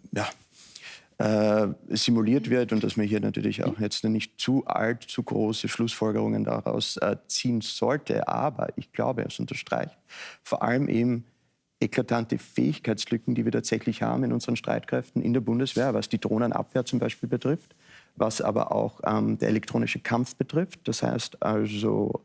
simuliert wird und dass man hier natürlich auch jetzt nicht zu große Schlussfolgerungen daraus ziehen sollte. Aber ich glaube, es unterstreicht vor allem eben eklatante Fähigkeitslücken, die wir tatsächlich haben in unseren Streitkräften in der Bundeswehr, was die Drohnenabwehr zum Beispiel betrifft, was aber auch der elektronische Kampf betrifft. Das heißt also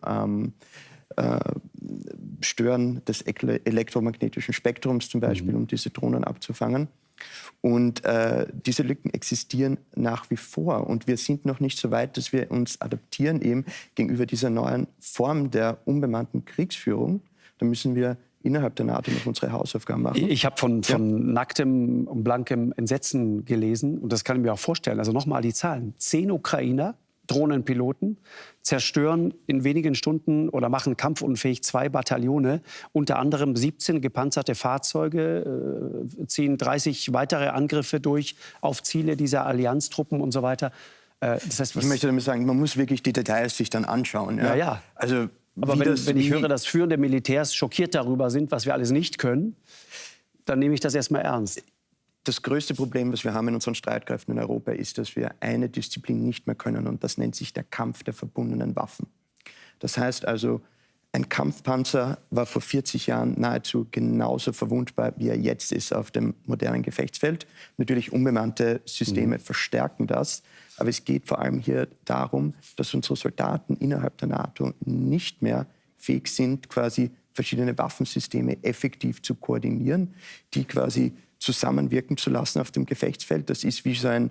Stören des elektromagnetischen Spektrums zum Beispiel, um diese Drohnen abzufangen. Und diese Lücken existieren nach wie vor. Und wir sind noch nicht so weit, dass wir uns adaptieren eben gegenüber dieser neuen Form der unbemannten Kriegsführung. Da müssen wir innerhalb der NATO noch unsere Hausaufgaben machen. Ich habe von nacktem und blankem Entsetzen gelesen. Und das kann ich mir auch vorstellen. Also nochmal die Zahlen. 10 Ukrainer, Drohnenpiloten, zerstören in wenigen Stunden oder machen kampfunfähig 2 Bataillone. Unter anderem 17 gepanzerte Fahrzeuge, ziehen 30 weitere Angriffe durch auf Ziele dieser Allianztruppen und so weiter. Das heißt, ich möchte damit sagen, man muss wirklich die Details sich dann anschauen. Ja, ja. Also, aber wenn ich höre, dass führende Militärs schockiert darüber sind, was wir alles nicht können, dann nehme ich das erstmal ernst. Das größte Problem, was wir haben in unseren Streitkräften in Europa, ist, dass wir eine Disziplin nicht mehr können. Und das nennt sich der Kampf der verbundenen Waffen. Das heißt also, ein Kampfpanzer war vor 40 Jahren nahezu genauso verwundbar, wie er jetzt ist auf dem modernen Gefechtsfeld. Natürlich unbemannte Systeme verstärken das. Aber es geht vor allem hier darum, dass unsere Soldaten innerhalb der NATO nicht mehr fähig sind, quasi verschiedene Waffensysteme effektiv zu koordinieren, die quasi zusammenwirken zu lassen auf dem Gefechtsfeld. Das ist wie so ein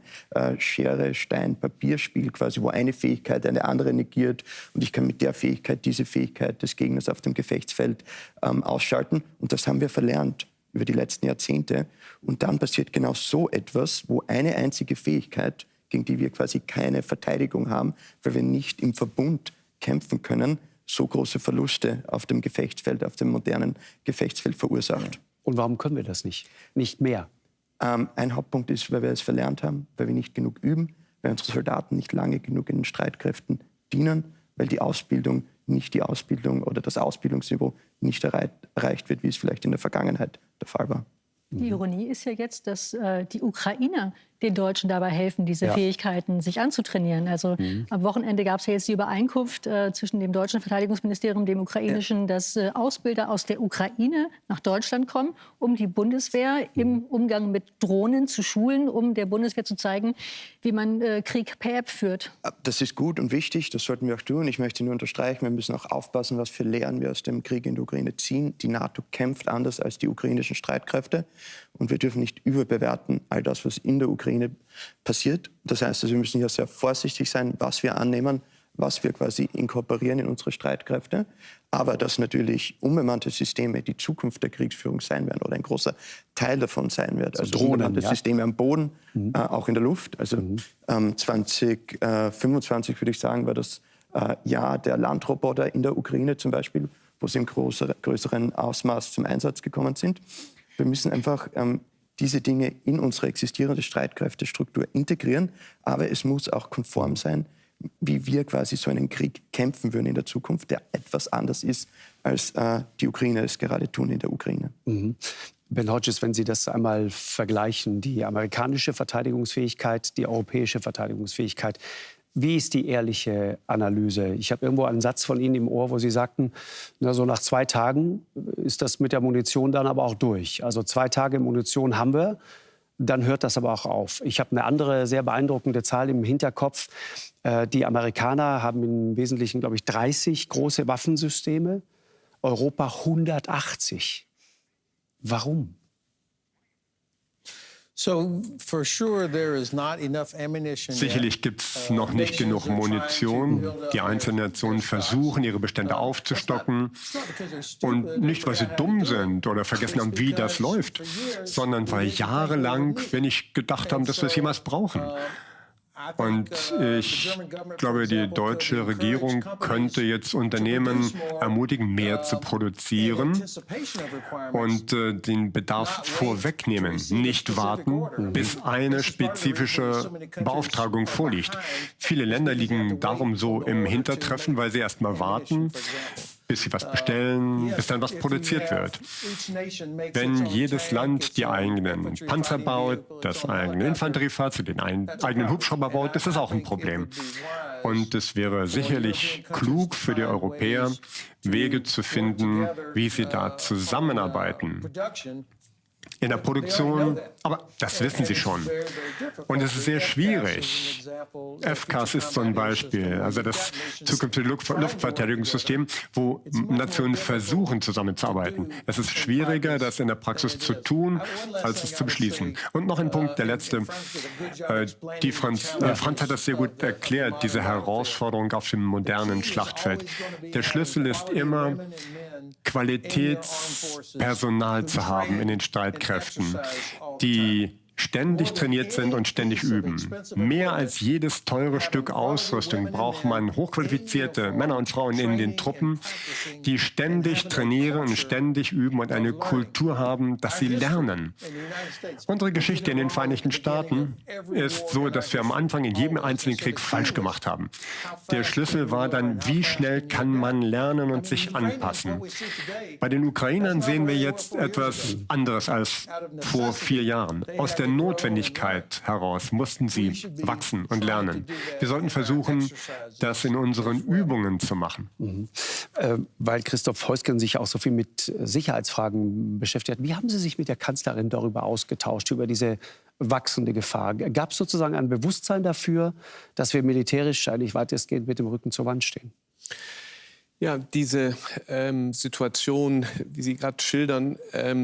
Schere-Stein-Papier-Spiel quasi, wo eine Fähigkeit eine andere negiert und ich kann mit der Fähigkeit diese Fähigkeit des Gegners auf dem Gefechtsfeld ausschalten. Und das haben wir verlernt über die letzten Jahrzehnte. Und dann passiert genau so etwas, wo eine einzige Fähigkeit, gegen die wir quasi keine Verteidigung haben, weil wir nicht im Verbund kämpfen können, so große Verluste auf dem Gefechtsfeld, auf dem modernen Gefechtsfeld verursacht. Und warum können wir das nicht? Nicht mehr? Ein Hauptpunkt ist, weil wir es verlernt haben, weil wir nicht genug üben, weil unsere Soldaten nicht lange genug in den Streitkräften dienen, weil die Ausbildung oder das Ausbildungsniveau nicht erreicht wird, wie es vielleicht in der Vergangenheit der Fall war. Die Ironie ist ja jetzt, dass die Ukrainer den Deutschen dabei helfen, diese Fähigkeiten sich anzutrainieren. Also am Wochenende gab es ja jetzt die Übereinkunft zwischen dem deutschen Verteidigungsministerium und dem ukrainischen, dass Ausbilder aus der Ukraine nach Deutschland kommen, um die Bundeswehr im Umgang mit Drohnen zu schulen, um der Bundeswehr zu zeigen, wie man Krieg per App führt. Das ist gut und wichtig, das sollten wir auch tun. Ich möchte nur unterstreichen, wir müssen auch aufpassen, was für Lehren wir aus dem Krieg in der Ukraine ziehen. Die NATO kämpft anders als die ukrainischen Streitkräfte und wir dürfen nicht überbewerten all das, was in der Ukraine Ukraine passiert. Das heißt, also, wir müssen hier sehr vorsichtig sein, was wir annehmen, was wir quasi inkorporieren in unsere Streitkräfte. Aber dass natürlich unbemannte Systeme die Zukunft der Kriegsführung sein werden oder ein großer Teil davon sein wird. Also Drohnen, unbemannte Systeme am Boden, auch in der Luft. Also 2025 würde ich sagen, war das Jahr der Landroboter in der Ukraine zum Beispiel, wo sie im größeren Ausmaß zum Einsatz gekommen sind. Wir müssen einfach diese Dinge in unsere existierende Streitkräftestruktur integrieren. Aber es muss auch konform sein, wie wir quasi so einen Krieg kämpfen würden in der Zukunft, der etwas anders ist, als die Ukrainer es gerade tun in der Ukraine. Ben Hodges, wenn Sie das einmal vergleichen, die amerikanische Verteidigungsfähigkeit, die europäische Verteidigungsfähigkeit, wie ist die ehrliche Analyse? Ich habe irgendwo einen Satz von Ihnen im Ohr, wo Sie sagten, na, so nach 2 Tagen ist das mit der Munition dann aber auch durch. Also 2 Tage Munition haben wir, dann hört das aber auch auf. Ich habe eine andere sehr beeindruckende Zahl im Hinterkopf. Die Amerikaner haben im Wesentlichen, glaube ich, 30 große Waffensysteme, Europa 180. Warum? Sicherlich gibt es noch nicht genug Munition. Die einzelnen Nationen versuchen, ihre Bestände aufzustocken. Und nicht, weil sie dumm sind oder vergessen haben, wie das läuft, sondern weil jahrelang wir nicht gedacht haben, dass wir es jemals brauchen. Und ich glaube, die deutsche Regierung könnte jetzt Unternehmen ermutigen, mehr zu produzieren und den Bedarf vorwegnehmen. Nicht warten, bis eine spezifische Beauftragung vorliegt. Viele Länder liegen darum so im Hintertreffen, weil sie erst mal warten, bis sie was bestellen, bis dann was produziert wird. Wenn jedes Land die eigenen Panzer baut, das eigene Infanteriefahrzeug, den eigenen Hubschrauber baut, ist das auch ein Problem. Und es wäre sicherlich klug für die Europäer, Wege zu finden, wie sie da zusammenarbeiten. In der Produktion, aber das wissen Sie schon. Und es ist sehr schwierig. FCAS ist so ein Beispiel, also das zukünftige Luftverteidigungssystem, wo Nationen versuchen, zusammenzuarbeiten. Es ist schwieriger, das in der Praxis zu tun, als es zu beschließen. Und noch ein Punkt, der letzte. Franz hat das sehr gut erklärt, diese Herausforderung auf dem modernen Schlachtfeld. Der Schlüssel ist immer, Qualitätspersonal zu haben in den Streitkräften, die ständig trainiert sind und ständig üben. Mehr als jedes teure Stück Ausrüstung braucht man hochqualifizierte Männer und Frauen in den Truppen, die ständig trainieren und ständig üben und eine Kultur haben, dass sie lernen. Unsere Geschichte in den Vereinigten Staaten ist so, dass wir am Anfang in jedem einzelnen Krieg falsch gemacht haben. Der Schlüssel war dann, wie schnell kann man lernen und sich anpassen. Bei den Ukrainern sehen wir jetzt etwas anderes als vor 4 Jahren. Aus der Notwendigkeit heraus mussten sie wachsen und lernen. Wir sollten versuchen, das in unseren Übungen zu machen. Weil Christoph Heusgen sich auch so viel mit Sicherheitsfragen beschäftigt hat. Wie haben Sie sich mit der Kanzlerin darüber ausgetauscht, über diese wachsende Gefahr? Gab es sozusagen ein Bewusstsein dafür, dass wir militärisch eigentlich weitestgehend mit dem Rücken zur Wand stehen? Ja, diese Situation, wie Sie gerade schildern,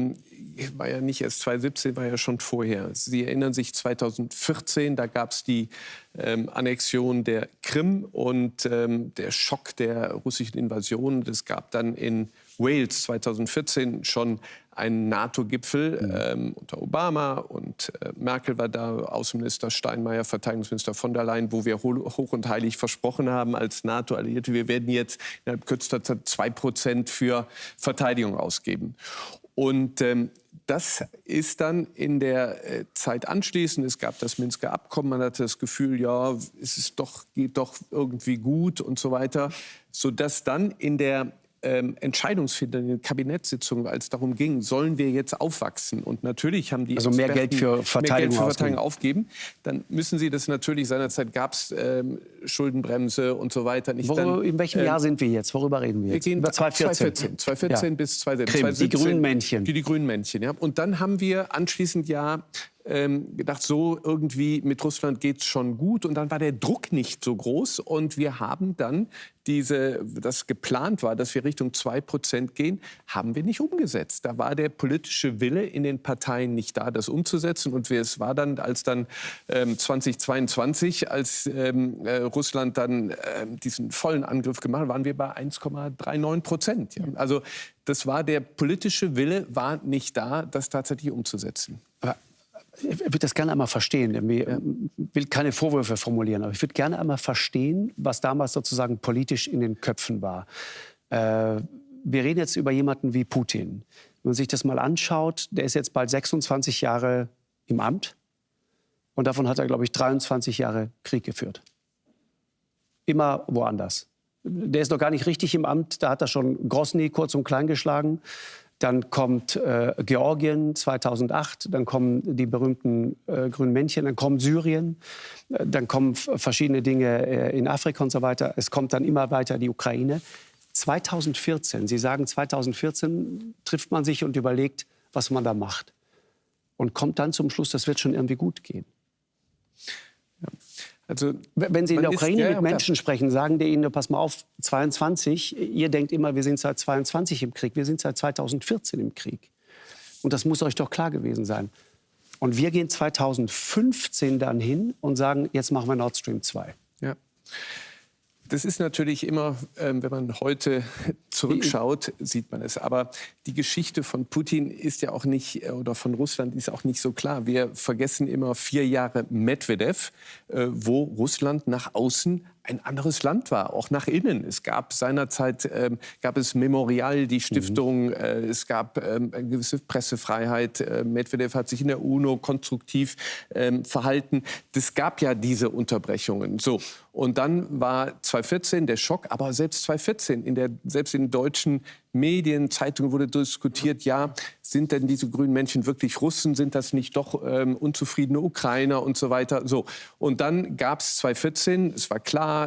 war ja nicht erst 2017, war ja schon vorher. Sie erinnern sich 2014, da gab es die Annexion der Krim und der Schock der russischen Invasion. Es gab dann in Wales 2014 schon einen NATO-Gipfel unter Obama und Merkel war da, Außenminister Steinmeier, Verteidigungsminister von der Leyen, wo wir hoch und heilig versprochen haben als NATO-Alliierte, wir werden jetzt innerhalb kürzester Zeit 2% für Verteidigung ausgeben. Und das ist dann in der Zeit anschließend, es gab das Minsker Abkommen, man hatte das Gefühl, ja, geht doch irgendwie gut und so weiter, sodass dann in der Entscheidungsfindung in den Kabinettssitzungen, als darum ging, sollen wir jetzt aufwachsen? Und natürlich haben die also mehr Geld für Verteidigung aufgeben. Dann müssen sie das natürlich, seinerzeit gab es Schuldenbremse und so weiter. In welchem Jahr sind wir jetzt? Worüber reden wir jetzt? Wir gehen über 2014 bis 2017. Die grünen Männchen. Die grünen Männchen, ja. Und dann haben wir anschließend ja gedacht, so irgendwie mit Russland geht es schon gut. Und dann war der Druck nicht so groß. Und wir haben dann das geplant war, dass wir Richtung 2% gehen, haben wir nicht umgesetzt. Da war der politische Wille in den Parteien nicht da, das umzusetzen. Und es war dann, als dann 2022, als Russland dann diesen vollen Angriff gemacht hat, waren wir bei 1,39%. Ja. Also das war, der politische Wille war nicht da, das tatsächlich umzusetzen. Aber ich würde das gerne einmal verstehen. Ich will keine Vorwürfe formulieren, aber ich würde gerne einmal verstehen, was damals sozusagen politisch in den Köpfen war. Wir reden jetzt über jemanden wie Putin. Wenn man sich das mal anschaut, der ist jetzt bald 26 Jahre im Amt und davon hat er, glaube ich, 23 Jahre Krieg geführt. Immer woanders. Der ist noch gar nicht richtig im Amt, da hat er schon Grosny kurz und klein geschlagen. Dann kommt Georgien 2008, dann kommen die berühmten grünen Männchen, dann kommt Syrien, dann kommen verschiedene Dinge in Afrika und so weiter. Es kommt dann immer weiter die Ukraine. 2014, Sie sagen 2014, trifft man sich und überlegt, was man da macht. Und kommt dann zum Schluss, das wird schon irgendwie gut gehen. Ja. Also, wenn Sie in der Ukraine mit Menschen sprechen, sagen die Ihnen, pass mal auf, 22, ihr denkt immer, wir sind seit 22 im Krieg, wir sind seit 2014 im Krieg. Und das muss euch doch klar gewesen sein. Und wir gehen 2015 dann hin und sagen, jetzt machen wir Nord Stream 2. Ja. Das ist natürlich immer, wenn man heute zurückschaut, sieht man es. Aber die Geschichte von Putin ist ja auch nicht, oder von Russland ist auch nicht so klar. Wir vergessen immer 4 Jahre Medvedev, wo Russland nach außen ein anderes Land war, auch nach innen. Es gab seinerzeit gab es Memorial, die Stiftung, es gab eine gewisse Pressefreiheit. Medvedev hat sich in der UNO konstruktiv verhalten. Es gab ja diese Unterbrechungen. So. Und dann war 2014 der Schock, aber selbst 2014, selbst in deutschen Medien, Zeitungen wurde diskutiert, ja, sind denn diese grünen Männchen wirklich Russen? Sind das nicht doch unzufriedene Ukrainer und so weiter? So. Und dann gab es 2014, es war klar,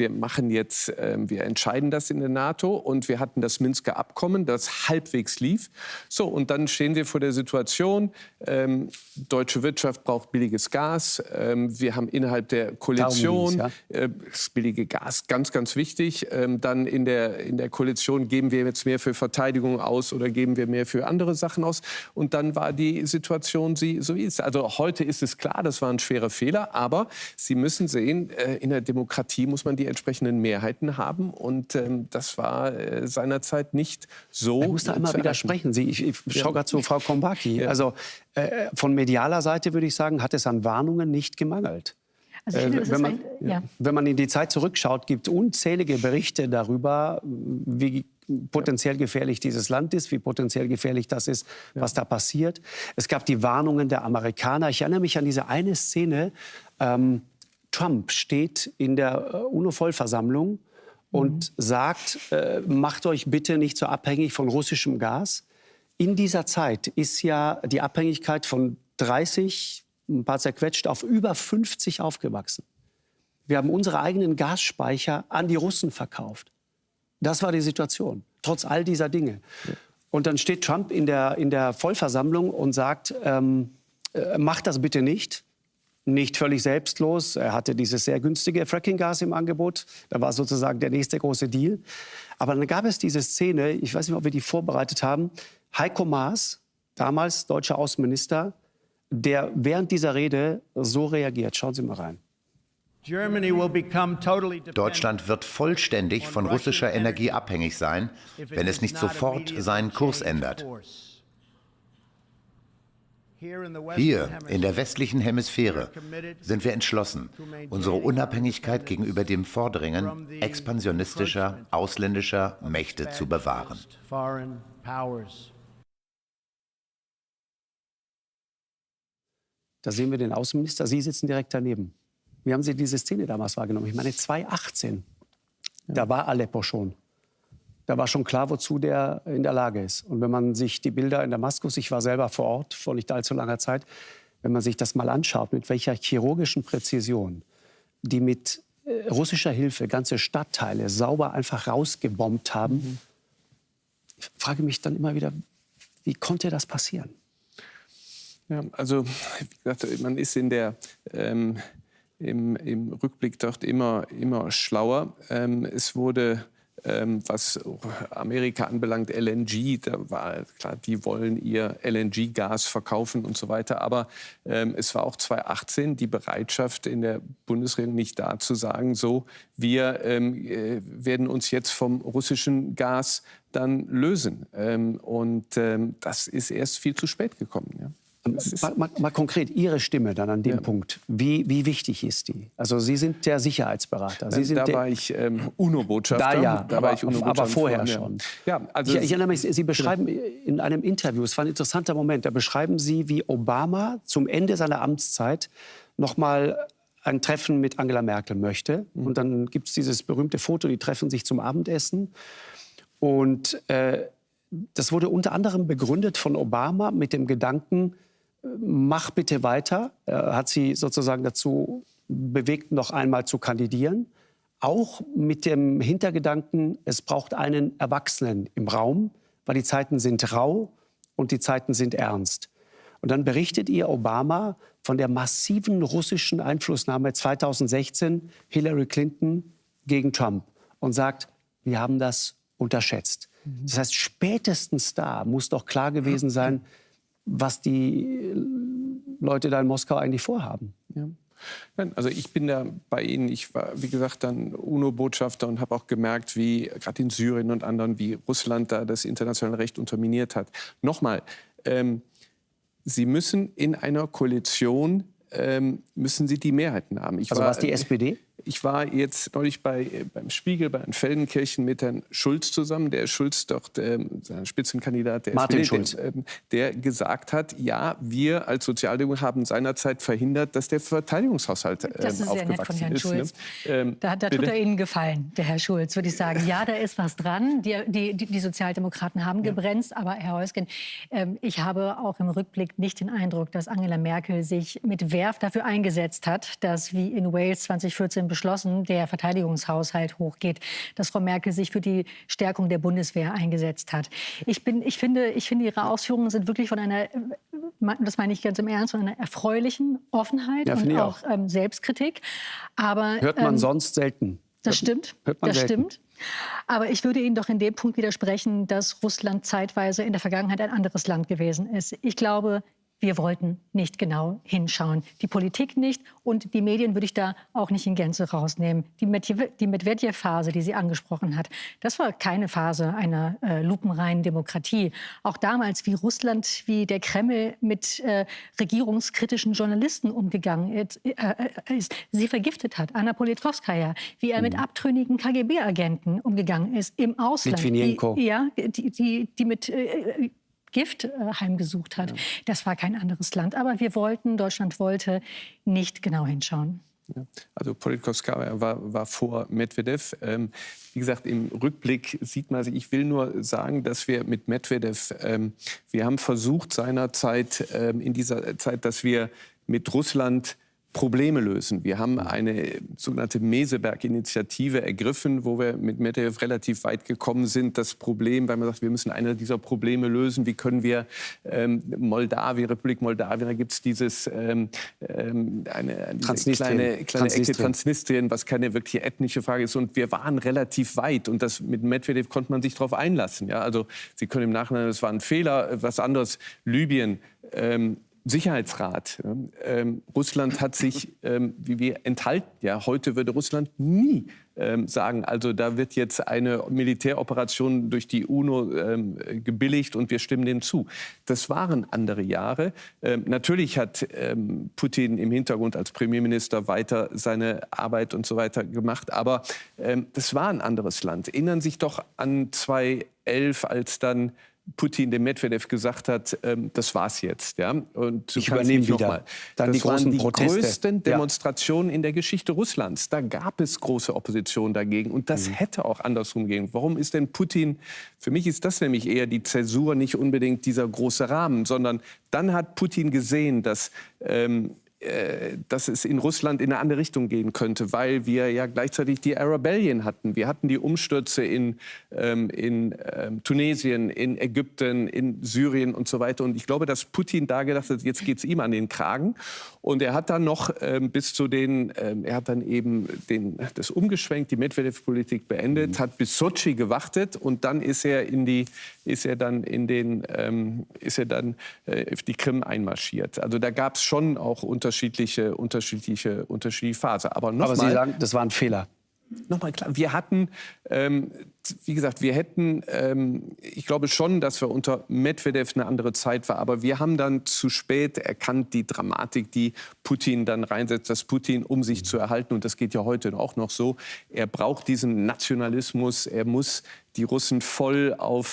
wir entscheiden das in der NATO und wir hatten das Minsker Abkommen, das halbwegs lief. So, und dann stehen wir vor der Situation, deutsche Wirtschaft braucht billiges Gas, wir haben innerhalb der Koalition das billige Gas, ganz, ganz wichtig. Dann in der Koalition geben wir jetzt mehr für Verteidigung aus oder geben wir mehr für andere Sachen aus. Und dann war die Situation so wie es ist. Also heute ist es klar, das war ein schwerer Fehler. Aber Sie müssen sehen, in der Demokratie muss man die entsprechenden Mehrheiten haben. Und das war seinerzeit nicht so. Ich muss da einmal widersprechen. Ich schaue gerade zu Frau Kombaki. Ja. Also von medialer Seite würde ich sagen, hat es an Warnungen nicht gemangelt. Also ich finde, wenn man in die Zeit zurückschaut, gibt es unzählige Berichte darüber, wie potenziell gefährlich dieses Land ist, wie potenziell gefährlich das ist, was da passiert. Es gab die Warnungen der Amerikaner. Ich erinnere mich an diese eine Szene. Trump steht in der UNO-Vollversammlung und sagt, macht euch bitte nicht so abhängig von russischem Gas. In dieser Zeit ist ja die Abhängigkeit von 30, ein paar zerquetscht, auf über 50 aufgewachsen. Wir haben unsere eigenen Gasspeicher an die Russen verkauft. Das war die Situation, trotz all dieser Dinge. Und dann steht Trump in der Vollversammlung und sagt, macht das bitte nicht. Nicht völlig selbstlos. Er hatte dieses sehr günstige Fracking-Gas im Angebot. Da war sozusagen der nächste große Deal. Aber dann gab es diese Szene, ich weiß nicht, ob wir die vorbereitet haben, Heiko Maas, damals deutscher Außenminister, der während dieser Rede so reagiert. Schauen Sie mal rein. Deutschland wird vollständig von russischer Energie abhängig sein, wenn es nicht sofort seinen Kurs ändert. Hier in der westlichen Hemisphäre sind wir entschlossen, unsere Unabhängigkeit gegenüber dem Vordringen expansionistischer, ausländischer Mächte zu bewahren. Da sehen wir den Außenminister, Sie sitzen direkt daneben. Wie haben Sie diese Szene damals wahrgenommen? Ich meine, 2018, da war Aleppo schon. Da war schon klar, wozu der in der Lage ist. Und wenn man sich die Bilder in Damaskus, ich war selber vor Ort vor nicht allzu langer Zeit, wenn man sich das mal anschaut, mit welcher chirurgischen Präzision die mit russischer Hilfe ganze Stadtteile sauber einfach rausgebombt haben, ich frage mich dann immer wieder, wie konnte das passieren? Ja, also wie gesagt, man ist im Rückblick dort immer schlauer. Es wurde, was Amerika anbelangt, LNG, da war klar, die wollen ihr LNG-Gas verkaufen und so weiter. Aber es war auch 2018 die Bereitschaft in der Bundesregierung nicht da zu sagen, so, wir werden uns jetzt vom russischen Gas dann lösen. Das ist erst viel zu spät gekommen. Ja. Mal konkret, Ihre Stimme dann an dem Punkt. Wie wichtig ist die? Also Sie sind der Sicherheitsberater. Sie sind war ich UNO-Botschafter. Aber vorher schon. Ja, also ich erinnere mich, Sie beschreiben in einem Interview, es war ein interessanter Moment, da beschreiben Sie, wie Obama zum Ende seiner Amtszeit noch mal ein Treffen mit Angela Merkel möchte. Und dann gibt es dieses berühmte Foto, die treffen sich zum Abendessen. Und das wurde unter anderem begründet von Obama mit dem Gedanken, mach bitte weiter. Er hat sie sozusagen dazu bewegt, noch einmal zu kandidieren. Auch mit dem Hintergedanken, es braucht einen Erwachsenen im Raum, weil die Zeiten sind rau und die Zeiten sind ernst. Und dann berichtet ihr Obama von der massiven russischen Einflussnahme 2016 Hillary Clinton gegen Trump und sagt, wir haben das unterschätzt. Das heißt, spätestens da muss doch klar gewesen sein, was die Leute da in Moskau eigentlich vorhaben. Ja. Also ich bin da bei Ihnen. Ich war, wie gesagt, dann UNO-Botschafter und habe auch gemerkt, wie gerade in Syrien und anderen, wie Russland da das internationale Recht unterminiert hat. Nochmal, Sie müssen in einer Koalition, müssen Sie die Mehrheiten haben. Was die SPD? Ich war jetzt neulich beim Spiegel, bei Feldenkirchen mit Herrn Schulz zusammen. Der Schulz, dort sein Spitzenkandidat der Martin SPD, Schulz. der gesagt hat, ja, wir als Sozialdemokraten haben seinerzeit verhindert, dass der Verteidigungshaushalt das ist sehr nett von Herrn Schulz. Ne? Da tut er Ihnen gefallen, der Herr Schulz, würde ich sagen. Ja, da ist was dran. Die Sozialdemokraten haben gebremst. Aber Herr Heusgen, ich habe auch im Rückblick nicht den Eindruck, dass Angela Merkel sich mit Werf dafür eingesetzt hat, dass wie in Wales 2014 beschlossen, der Verteidigungshaushalt hochgeht, dass Frau Merkel sich für die Stärkung der Bundeswehr eingesetzt hat. Ich finde, Ihre Ausführungen sind wirklich von einer, das meine ich ganz im Ernst, von einer erfreulichen Offenheit und auch Selbstkritik. Aber, hört man sonst selten. Das stimmt. Aber ich würde Ihnen doch in dem Punkt widersprechen, dass Russland zeitweise in der Vergangenheit ein anderes Land gewesen ist. Ich glaube, wir wollten nicht genau hinschauen. Die Politik nicht und die Medien würde ich da auch nicht in Gänze rausnehmen. Die Medwedew-Phase, die sie angesprochen hat, das war keine Phase einer lupenreinen Demokratie. Auch damals, wie Russland, wie der Kreml mit regierungskritischen Journalisten umgegangen ist, sie vergiftet hat, Anna Politkovskaja, wie er mit abtrünnigen KGB-Agenten umgegangen ist im Ausland. Litvinenko. Die mit Gift heimgesucht hat. Ja. Das war kein anderes Land. Aber Deutschland wollte nicht genau hinschauen. Ja. Also Politkovskaja war vor Medwedew. Wie gesagt, im Rückblick sieht man, ich will nur sagen, dass wir mit Medwedew, wir haben versucht seinerzeit, in dieser Zeit, dass wir mit Russland Probleme lösen. Wir haben eine sogenannte Meseberg-Initiative ergriffen, wo wir mit Medvedev relativ weit gekommen sind. Das Problem, weil man sagt, wir müssen eine dieser Probleme lösen. Wie können wir Republik Moldawien, da gibt es dieses eine kleine Ecke Transnistrien, was keine wirkliche ethnische Frage ist. Und wir waren relativ weit. Und das mit Medvedev konnte man sich darauf einlassen. Ja? Also Sie können im Nachhinein, das war ein Fehler. Was anderes, Libyen, Sicherheitsrat. Russland hat sich, wie wir enthalten. Ja, heute würde Russland nie sagen, also da wird jetzt eine Militäroperation durch die UNO gebilligt und wir stimmen dem zu. Das waren andere Jahre. Natürlich hat Putin im Hintergrund als Premierminister weiter seine Arbeit und so weiter gemacht, aber das war ein anderes Land. Erinnern Sie sich doch an 2011, als dann Putin dem Medvedev gesagt hat, das war's jetzt. Ja? Und ich übernehme wieder. Dann das waren die Proteste. Größten Demonstrationen in der Geschichte Russlands. Da gab es große Opposition dagegen. Und das hätte auch andersrum gehen. Warum ist denn Putin, für mich ist das nämlich eher die Zäsur, nicht unbedingt dieser große Rahmen, sondern dann hat Putin gesehen, dass dass es in Russland in eine andere Richtung gehen könnte, weil wir ja gleichzeitig die Arabellion hatten. Wir hatten die Umstürze in Tunesien, in Ägypten, in Syrien und so weiter. Und ich glaube, dass Putin da gedacht hat, jetzt geht es ihm an den Kragen. Und er hat dann noch er hat dann eben das umgeschwenkt, die Medvedev-Politik beendet, hat bis Sotschi gewartet und dann ist er dann auf die Krim einmarschiert. Also da gab es schon auch unterschiedliche Phasen. Aber Sie sagen, das war ein Fehler. Nochmal klar, wir hatten, wie gesagt, ich glaube schon, dass wir unter Medvedev eine andere Zeit war, aber wir haben dann zu spät erkannt, die Dramatik, die Putin dann reinsetzt, dass Putin, um sich zu erhalten, und das geht ja heute auch noch so, er braucht diesen Nationalismus, er muss die Russen voll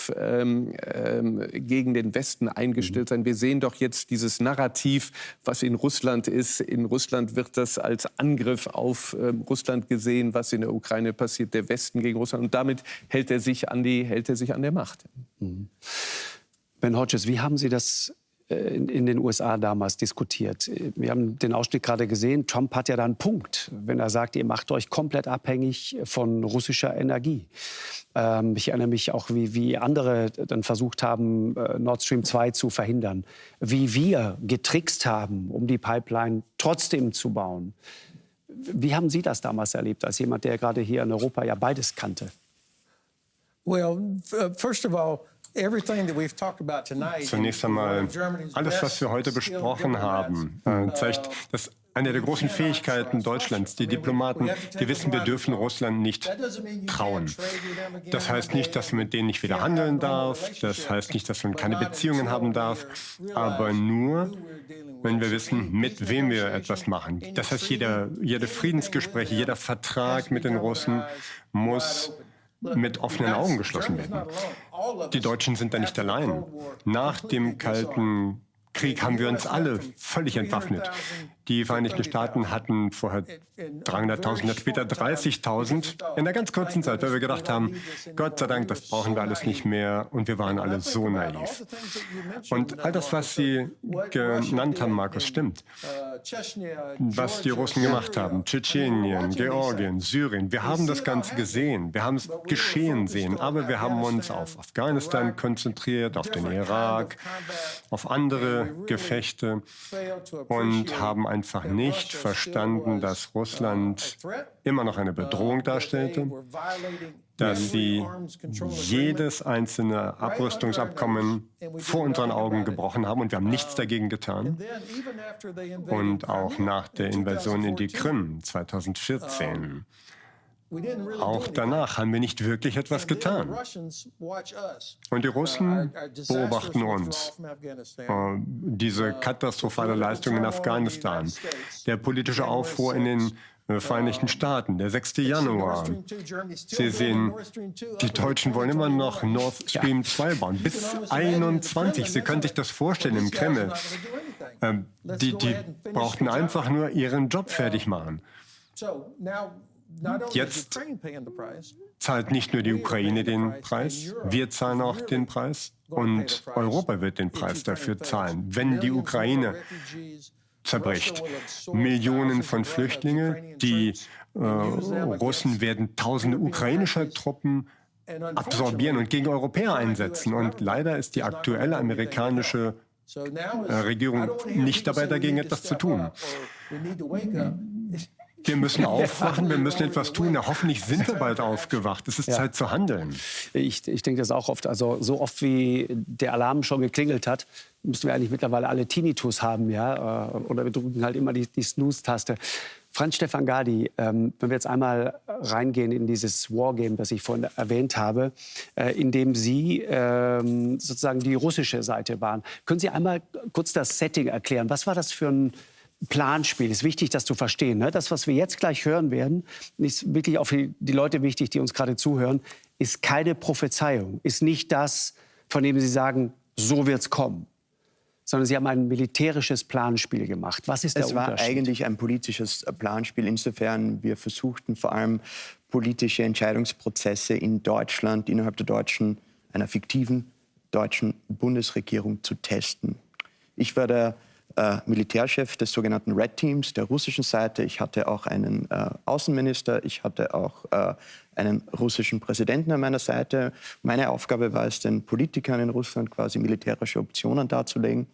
gegen den Westen eingestellt sein. Wir sehen doch jetzt dieses Narrativ, was in Russland ist. In Russland wird das als Angriff auf Russland gesehen, was in der Ukraine passiert, der Westen gegen Russland. Und damit hält er sich an der Macht. Ben Hodges, wie haben Sie das in den USA damals diskutiert? Wir haben den Ausschnitt gerade gesehen. Trump hat ja da einen Punkt, wenn er sagt, ihr macht euch komplett abhängig von russischer Energie. Ich erinnere mich auch, wie andere dann versucht haben, Nord Stream 2 zu verhindern. Wie wir getrickst haben, um die Pipeline trotzdem zu bauen. Wie haben Sie das damals erlebt, als jemand, der gerade hier in Europa ja beides kannte? Zunächst einmal, alles, was wir heute besprochen haben, zeigt, dass eine der großen Fähigkeiten Deutschlands, die Diplomaten, die wissen, wir dürfen Russland nicht trauen. Das heißt nicht, dass man mit denen nicht wieder handeln darf, das heißt nicht, dass man keine Beziehungen haben darf, aber nur, wenn wir wissen, mit wem wir etwas machen. Das heißt, jede Friedensgespräche, jeder Vertrag mit den Russen muss mit offenen Augen geschlossen werden. Die Deutschen sind da nicht allein. Nach dem Kalten Krieg haben wir uns alle völlig entwaffnet. Die Vereinigten Staaten hatten vorher 300.000, später 30.000 in einer ganz kurzen Zeit, weil wir gedacht haben, Gott sei Dank, das brauchen wir alles nicht mehr, und wir waren alle so naiv. Und all das, was Sie genannt haben, Markus, stimmt. Was die Russen gemacht haben, Tschetschenien, Georgien, Syrien, wir haben das Ganze gesehen, wir haben es geschehen sehen, aber wir haben uns auf Afghanistan konzentriert, auf den Irak, auf andere Gefechte und haben einfach nicht verstanden, dass Russland immer noch eine Bedrohung darstellte, dass sie jedes einzelne Abrüstungsabkommen vor unseren Augen gebrochen haben, und wir haben nichts dagegen getan. Und auch nach der Invasion in die Krim 2014. Auch danach haben wir nicht wirklich etwas getan. Und die Russen beobachten uns. Diese katastrophale Leistung in Afghanistan, der politische Aufruhr in den Vereinigten Staaten, der 6. Januar. Sie sehen, die Deutschen wollen immer noch Nord Stream 2 bauen, bis 21. Sie können sich das vorstellen im Kreml. Die brauchten einfach nur ihren Job fertig machen. Jetzt zahlt nicht nur die Ukraine den Preis, wir zahlen auch den Preis, und Europa wird den Preis dafür zahlen, wenn die Ukraine zerbricht. Millionen von Flüchtlingen, die Russen werden tausende ukrainischer Truppen absorbieren und gegen Europäer einsetzen. Und leider ist die aktuelle amerikanische Regierung nicht dabei, dagegen etwas zu tun. Wir müssen aufwachen, wir müssen etwas tun. Ja, hoffentlich sind wir bald aufgewacht. Es ist Zeit zu handeln. Ich denke das auch oft. Also so oft wie der Alarm schon geklingelt hat, müssen wir eigentlich mittlerweile alle Tinnitus haben, ja? Oder wir drücken halt immer die Snooze-Taste. Franz-Stefan Gady, wenn wir jetzt einmal reingehen in dieses Wargame, das ich vorhin erwähnt habe, in dem Sie sozusagen die russische Seite waren. Können Sie einmal kurz das Setting erklären? Was war das für ein Planspiel? Ist wichtig, das zu verstehen. Ne? Das, was wir jetzt gleich hören werden, ist wirklich auch für die Leute wichtig, die uns gerade zuhören, ist keine Prophezeiung, ist nicht das, von dem Sie sagen, so wird's kommen, sondern Sie haben ein militärisches Planspiel gemacht. Was ist der Unterschied? Es war eigentlich ein politisches Planspiel. Insofern, wir versuchten vor allem politische Entscheidungsprozesse in Deutschland, innerhalb der einer fiktiven deutschen Bundesregierung zu testen. Ich war der Militärchef des sogenannten Red Teams der russischen Seite. Ich hatte auch einen Außenminister, ich hatte auch einen russischen Präsidenten an meiner Seite. Meine Aufgabe war es, den Politikern in Russland quasi militärische Optionen darzulegen.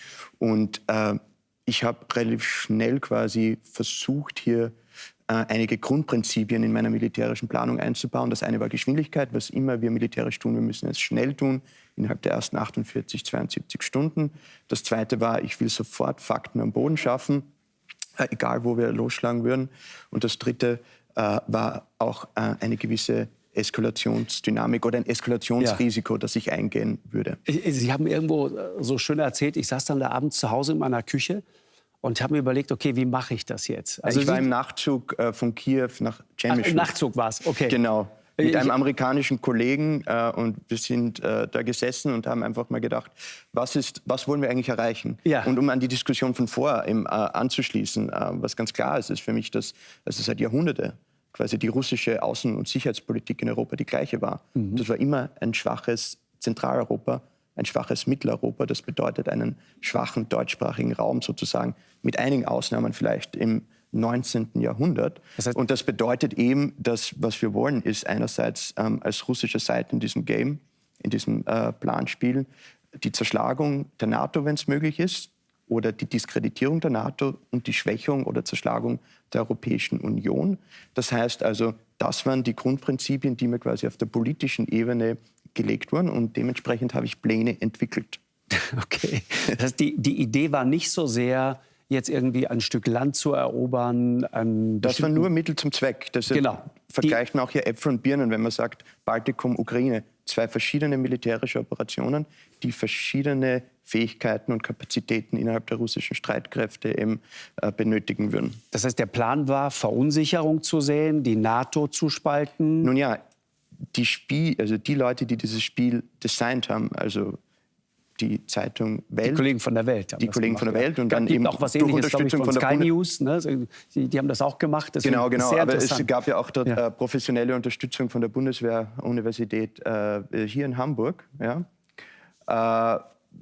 Und ich habe relativ schnell quasi versucht, hier einige Grundprinzipien in meiner militärischen Planung einzubauen. Das eine war Geschwindigkeit, was immer wir militärisch tun, wir müssen es schnell tun, innerhalb der ersten 48, 72 Stunden. Das zweite war, ich will sofort Fakten am Boden schaffen, egal wo wir losschlagen würden. Und das dritte war auch eine gewisse Eskalationsdynamik oder ein Eskalationsrisiko, das ich eingehen würde. Sie haben irgendwo so schön erzählt, ich saß dann da abends zu Hause in meiner Küche und habe mir überlegt, okay, wie mache ich das jetzt? Also ich war im Nachtzug von Kiew nach Chemyshchev. Im Nachtzug war es, okay. Genau. Mit einem amerikanischen Kollegen und wir sind da gesessen und haben einfach mal gedacht, was wollen wir eigentlich erreichen? Ja. Und um an die Diskussion von vorher anzuschließen, was ganz klar ist für mich, dass seit Jahrhunderten quasi die russische Außen- und Sicherheitspolitik in Europa die gleiche war. Das war immer ein schwaches Zentraleuropa, ein schwaches Mitteleuropa. Das bedeutet einen schwachen deutschsprachigen Raum sozusagen, mit einigen Ausnahmen vielleicht im 19. Jahrhundert. Und das bedeutet eben, dass was wir wollen, ist einerseits als russische Seite in diesem Game, in diesem Planspiel, die Zerschlagung der NATO, wenn es möglich ist, oder die Diskreditierung der NATO und die Schwächung oder Zerschlagung der Europäischen Union. Das heißt also, das waren die Grundprinzipien, die mir quasi auf der politischen Ebene gelegt wurden und dementsprechend habe ich Pläne entwickelt. Okay. Das heißt, die Idee war nicht so sehr, jetzt irgendwie ein Stück Land zu erobern. Das war nur Mittel zum Zweck. Das genau. Vergleichen auch hier Äpfel und Birnen, wenn man sagt, Baltikum, Ukraine. 2 verschiedene militärische Operationen, die verschiedene Fähigkeiten und Kapazitäten innerhalb der russischen Streitkräfte eben benötigen würden. Das heißt, der Plan war, Verunsicherung zu säen, die NATO zu spalten? Nun ja, die Leute, die dieses Spiel designt haben, also die Zeitung Welt. Die Kollegen von der Welt. Die Kollegen von der Welt. Und dann gibt eben auch was durch Ähnliches, Unterstützung von der Sky News. Ne? Die haben das auch gemacht. Das genau. Sehr aber es gab ja auch professionelle Unterstützung von der Bundeswehr-Universität hier in Hamburg. Ja.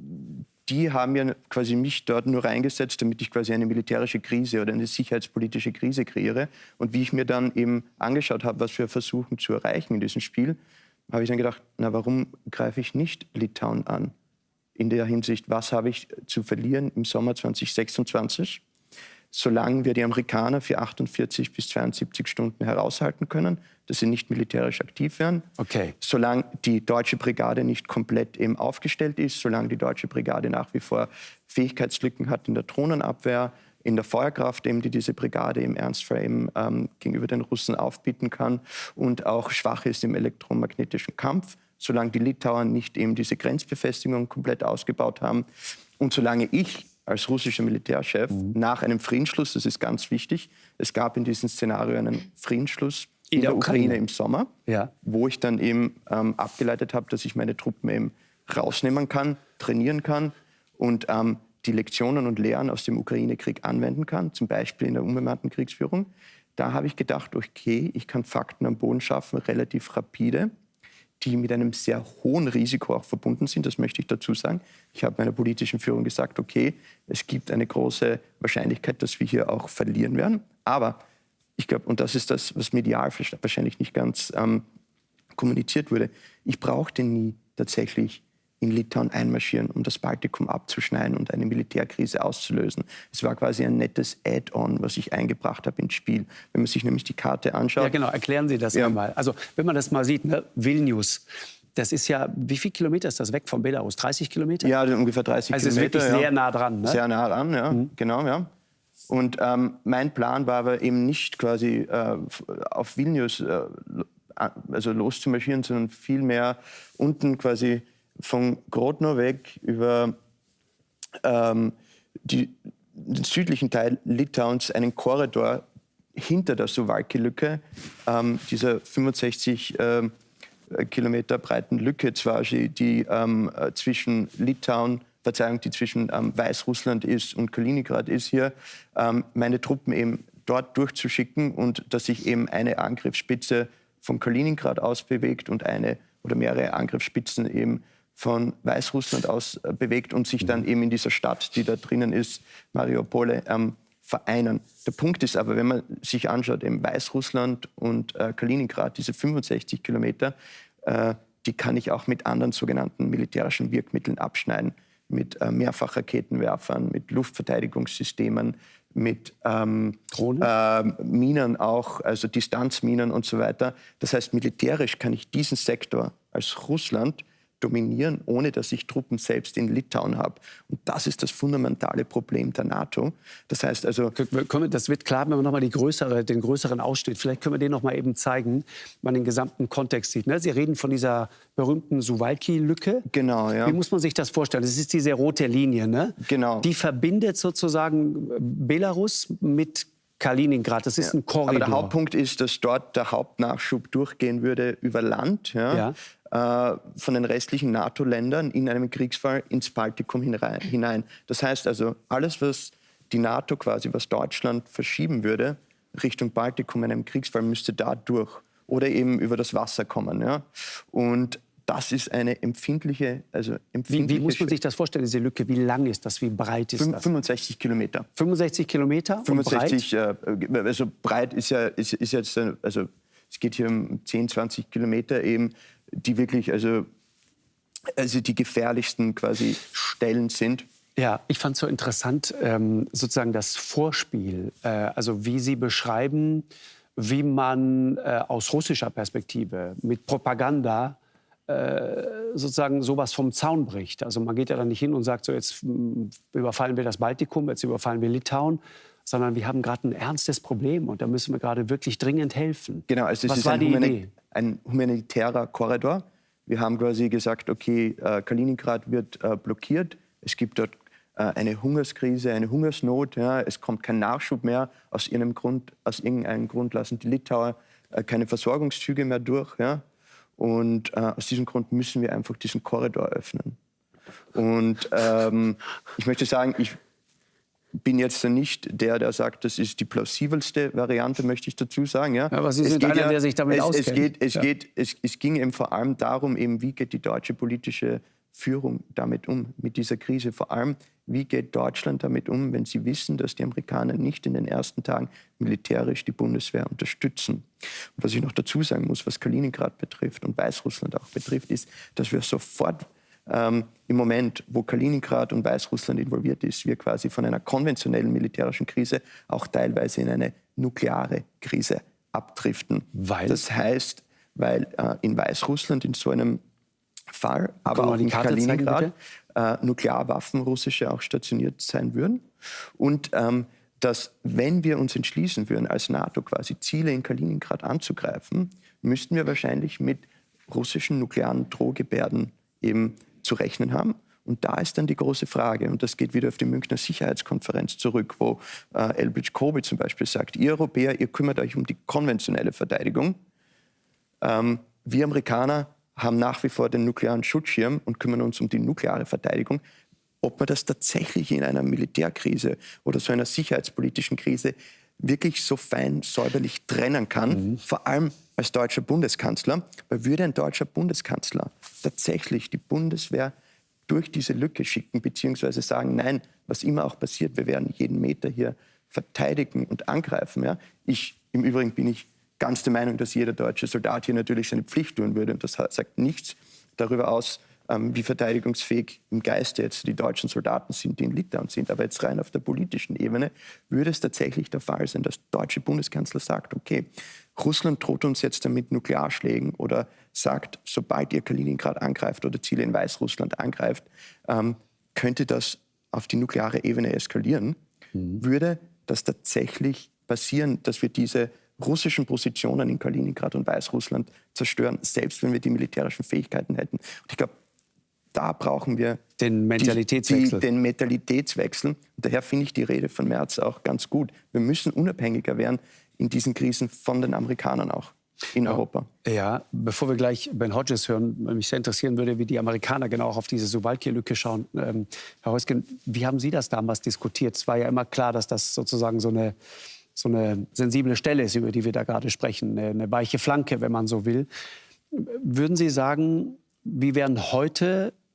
Die haben ja quasi mich dort nur reingesetzt, damit ich quasi eine militärische Krise oder eine sicherheitspolitische Krise kreiere. Und wie ich mir dann eben angeschaut habe, was wir versuchen zu erreichen in diesem Spiel, habe ich dann gedacht, na, warum greife ich nicht Litauen an? In der Hinsicht, was habe ich zu verlieren im Sommer 2026, solange wir die Amerikaner für 48 bis 72 Stunden heraushalten können, dass sie nicht militärisch aktiv werden, solange die deutsche Brigade nicht komplett eben aufgestellt ist, solange die deutsche Brigade nach wie vor Fähigkeitslücken hat in der Drohnenabwehr, in der Feuerkraft, eben, die diese Brigade im Ernstfall gegenüber den Russen aufbieten kann und auch schwach ist im elektromagnetischen Kampf, solange die Litauer nicht eben diese Grenzbefestigung komplett ausgebaut haben und solange ich als russischer Militärchef nach einem Friedensschluss, das ist ganz wichtig, es gab in diesem Szenario einen Friedensschluss in der Ukraine im Sommer, wo ich dann eben abgeleitet habe, dass ich meine Truppen eben rausnehmen kann, trainieren kann und die Lektionen und Lehren aus dem Ukraine-Krieg anwenden kann, zum Beispiel in der unbemannten Kriegsführung. Da habe ich gedacht, okay, ich kann Fakten am Boden schaffen, relativ rapide, die mit einem sehr hohen Risiko auch verbunden sind, das möchte ich dazu sagen. Ich habe meiner politischen Führung gesagt, okay, es gibt eine große Wahrscheinlichkeit, dass wir hier auch verlieren werden. Aber ich glaube, und das ist das, was medial wahrscheinlich nicht ganz kommuniziert wurde, ich brauchte nie tatsächlich in Litauen einmarschieren, um das Baltikum abzuschneiden und eine Militärkrise auszulösen. Es war quasi ein nettes Add-on, was ich eingebracht habe ins Spiel. Wenn man sich nämlich die Karte anschaut. Ja, genau. Erklären Sie das einmal. Also, wenn man das mal sieht, ne? Vilnius, das ist ja, wie viele Kilometer ist das weg von Belarus? 30 Kilometer? Ja, ungefähr 30 also Kilometer. Also, es ist wirklich sehr nah dran. Ne? Sehr nah dran, ja. Genau, ja. Und mein Plan war aber eben nicht quasi auf Vilnius also loszumarschieren, sondern vielmehr unten quasi von Grodno weg über den südlichen Teil Litauens einen Korridor hinter der Suwałki-Lücke, dieser 65 Kilometer breiten Lücke zwar, die zwischen Litauen, die zwischen Weißrussland ist und Kaliningrad ist hier, meine Truppen eben dort durchzuschicken und dass sich eben eine Angriffsspitze von Kaliningrad aus bewegt und eine oder mehrere Angriffsspitzen eben von Weißrussland aus bewegt und sich dann eben in dieser Stadt, die da drinnen ist, Mariupol, vereinen. Der Punkt ist aber, wenn man sich anschaut, eben Weißrussland und Kaliningrad, diese 65 Kilometer, die kann ich auch mit anderen sogenannten militärischen Wirkmitteln abschneiden. Mit Mehrfachraketenwerfern, mit Luftverteidigungssystemen, mit Minen auch, also Distanzminen und so weiter. Das heißt, militärisch kann ich diesen Sektor als Russland dominieren, ohne dass ich Truppen selbst in Litauen habe. Und das ist das fundamentale Problem der NATO. Das heißt also... Das wird klar, wenn man nochmal den größeren Ausschnitt, vielleicht können wir den noch mal eben zeigen, wenn man den gesamten Kontext sieht. Ne? Sie reden von dieser berühmten Suwalki-Lücke. Genau, ja. Wie muss man sich das vorstellen? Das ist diese rote Linie, ne? Genau. Die verbindet sozusagen Belarus mit Kaliningrad. Das ist ein Korridor. Aber der Hauptpunkt ist, dass dort der Hauptnachschub durchgehen würde über Land, von den restlichen NATO-Ländern in einem Kriegsfall ins Baltikum hinein. Das heißt also, alles, was die NATO quasi, was Deutschland verschieben würde, Richtung Baltikum in einem Kriegsfall, müsste da durch oder eben über das Wasser kommen. Ja? Und das ist eine empfindliche... Wie muss man sich das vorstellen, diese Lücke? Wie lang ist das? Wie breit ist das? 65 Kilometer. 65 Kilometer? 65, also breit ist jetzt, also es geht hier um 10, 20 Kilometer eben, die wirklich, also die gefährlichsten quasi Stellen sind. Ja, ich fand es so interessant, sozusagen das Vorspiel, also wie Sie beschreiben, wie man aus russischer Perspektive mit Propaganda sozusagen sowas vom Zaun bricht. Also man geht ja dann nicht hin und sagt, so jetzt überfallen wir das Baltikum, jetzt überfallen wir Litauen, sondern wir haben gerade ein ernstes Problem und da müssen wir gerade wirklich dringend helfen. Genau, also es ist ein humanitärer Korridor. Wir haben quasi gesagt, okay, Kaliningrad wird blockiert, es gibt dort eine Hungerskrise, eine Hungersnot, ja, es kommt kein Nachschub mehr, aus irgendeinem Grund lassen die Litauer keine Versorgungszüge mehr durch, ja. Und aus diesem Grund müssen wir einfach diesen Korridor öffnen. Und ich möchte sagen, ich bin jetzt nicht der sagt, das ist die plausibelste Variante, möchte ich dazu sagen. Ja. Aber Sie sind einer, der sich damit auskennt. Es ging eben vor allem darum, eben, wie geht die deutsche politische Führung damit um, mit dieser Krise. Vor allem, wie geht Deutschland damit um, wenn sie wissen, dass die Amerikaner nicht in den ersten Tagen militärisch die Bundeswehr unterstützen. Und was ich noch dazu sagen muss, was Kaliningrad betrifft und Weißrussland auch betrifft, ist, dass wir sofort im Moment, wo Kaliningrad und Weißrussland involviert ist, wir quasi von einer konventionellen militärischen Krise auch teilweise in eine nukleare Krise abdriften. Weil? Das heißt, weil in Weißrussland in so einem Fall, aber auch in Kaliningrad, Nuklearwaffen russische auch stationiert sein würden. Und dass, wenn wir uns entschließen würden, als NATO quasi Ziele in Kaliningrad anzugreifen, müssten wir wahrscheinlich mit russischen nuklearen Drohgebärden eben zu rechnen haben. Und da ist dann die große Frage, und das geht wieder auf die Münchner Sicherheitskonferenz zurück, wo Elbridge Kobi zum Beispiel sagt, ihr Europäer, ihr kümmert euch um die konventionelle Verteidigung. Wir Amerikaner haben nach wie vor den nuklearen Schutzschirm und kümmern uns um die nukleare Verteidigung. Ob man das tatsächlich in einer Militärkrise oder so einer sicherheitspolitischen Krise wirklich so fein säuberlich trennen kann, vor allem als deutscher Bundeskanzler, weil würde ein deutscher Bundeskanzler tatsächlich die Bundeswehr durch diese Lücke schicken, beziehungsweise sagen, nein, was immer auch passiert, wir werden jeden Meter hier verteidigen und angreifen. Ja? Im Übrigen bin ich ganz der Meinung, dass jeder deutsche Soldat hier natürlich seine Pflicht tun würde. Und das sagt nichts darüber aus, wie verteidigungsfähig im Geiste jetzt die deutschen Soldaten sind, die in Litauen sind. Aber jetzt rein auf der politischen Ebene würde es tatsächlich der Fall sein, dass der deutsche Bundeskanzler sagt, okay, Russland droht uns jetzt damit Nuklearschlägen oder sagt, sobald ihr Kaliningrad angreift oder Ziele in Weißrussland angreift, könnte das auf die nukleare Ebene eskalieren. Würde das tatsächlich passieren, dass wir diese russischen Positionen in Kaliningrad und Weißrussland zerstören, selbst wenn wir die militärischen Fähigkeiten hätten. Und ich glaube, da brauchen wir den Mentalitätswechsel. Den Mentalitätswechsel. Und daher finde ich die Rede von Merz auch ganz gut. Wir müssen unabhängiger werden in diesen Krisen von den Amerikanern auch in Europa. Ja, bevor wir gleich Ben Hodges hören, mich sehr interessieren würde, wie die Amerikaner genau auch auf diese Suwalki-Lücke schauen. Herr Heusgen, wie haben Sie das damals diskutiert? Es war ja immer klar, dass das sozusagen so eine sensible Stelle ist, über die wir da gerade sprechen, eine weiche Flanke, wenn man so will. Würden Sie sagen, wie wären heute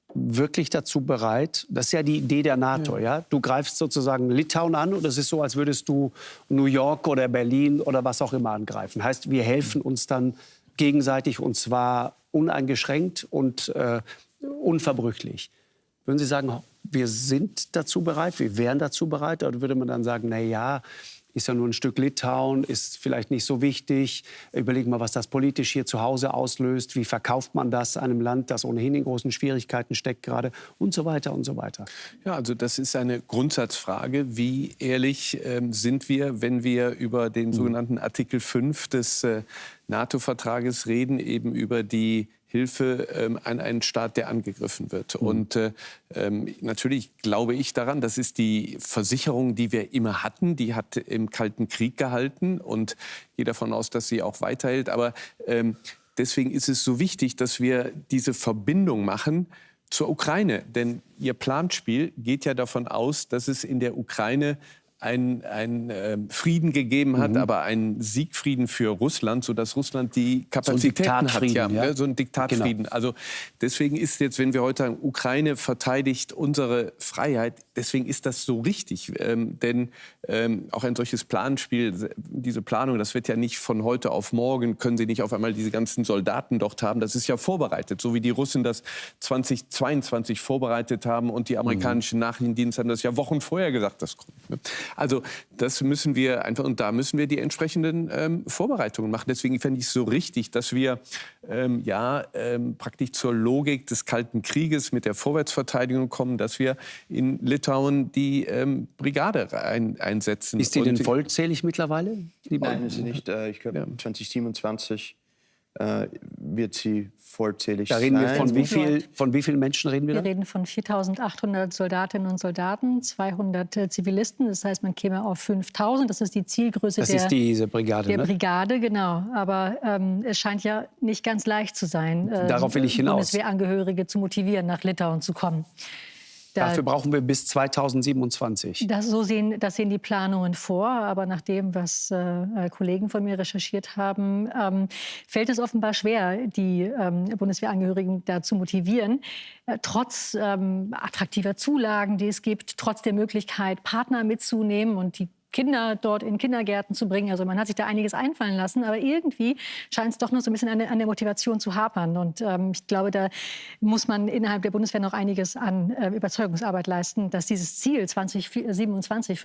wirklich dazu bereit? Das ist ja die Idee der NATO, ja? Du greifst sozusagen Litauen an und es ist so, als würdest du New York oder Berlin oder was auch immer angreifen. Heißt, wir helfen uns dann gegenseitig und zwar uneingeschränkt und unverbrüchlich. Würden Sie sagen, wir sind dazu bereit, wir wären dazu bereit? Oder würde man dann sagen, na ja, ist ja nur ein Stück Litauen, ist vielleicht nicht so wichtig. Überlegen wir, was das politisch hier zu Hause auslöst. Wie verkauft man das einem Land, das ohnehin in großen Schwierigkeiten steckt gerade und so weiter und so weiter. Ja, also das ist eine Grundsatzfrage. Wie ehrlich sind wir, wenn wir über den sogenannten Artikel 5 des NATO-Vertrages reden, eben über die Hilfe an einen Staat, der angegriffen wird. Und natürlich glaube ich daran, das ist die Versicherung, die wir immer hatten. Die hat im Kalten Krieg gehalten und gehe davon aus, dass sie auch weiterhält. Aber deswegen ist es so wichtig, dass wir diese Verbindung machen zur Ukraine. Denn Ihr Planspiel geht ja davon aus, dass es in der Ukraine einen Frieden gegeben hat, aber einen Siegfrieden für Russland, sodass Russland die Kapazitäten hat. Ja, so ein Diktatfrieden. Genau. Also deswegen ist jetzt, wenn wir heute sagen, Ukraine verteidigt unsere Freiheit, deswegen ist das so richtig. Denn auch ein solches Planspiel, diese Planung, das wird ja nicht von heute auf morgen, können Sie nicht auf einmal diese ganzen Soldaten dort haben. Das ist ja vorbereitet, so wie die Russen das 2022 vorbereitet haben und die amerikanischen Nachrichtendienste haben das ja Wochen vorher gesagt, das kommt. Also das müssen wir einfach, und da müssen wir die entsprechenden Vorbereitungen machen. Deswegen fände ich es so richtig, dass wir praktisch zur Logik des Kalten Krieges mit der Vorwärtsverteidigung kommen, dass wir in Litauen die Brigade einsetzen. Ist die denn vollzählig mittlerweile? Nein, ist sie nicht. Ich glaube, 2027 wird sie vollzählig sein. Da reden wir von wie vielen Menschen reden wir da? Wir reden von 4.800 Soldatinnen und Soldaten, 200 Zivilisten. Das heißt, man käme auf 5.000. Das ist die Zielgröße ist diese Brigade, der Brigade, genau. Aber es scheint ja nicht ganz leicht zu sein, darauf will ich hinaus, Bundeswehrangehörige zu motivieren, nach Litauen zu kommen. Dafür brauchen wir bis 2027. Das sehen die Planungen vor. Aber nach dem, was Kollegen von mir recherchiert haben, fällt es offenbar schwer, die Bundeswehrangehörigen da zu motivieren. Trotz attraktiver Zulagen, die es gibt, trotz der Möglichkeit, Partner mitzunehmen und die Kinder dort in Kindergärten zu bringen. Also man hat sich da einiges einfallen lassen, aber irgendwie scheint es doch noch so ein bisschen an der Motivation zu hapern. Und ich glaube, da muss man innerhalb der Bundeswehr noch einiges an Überzeugungsarbeit leisten, dass dieses Ziel 2027,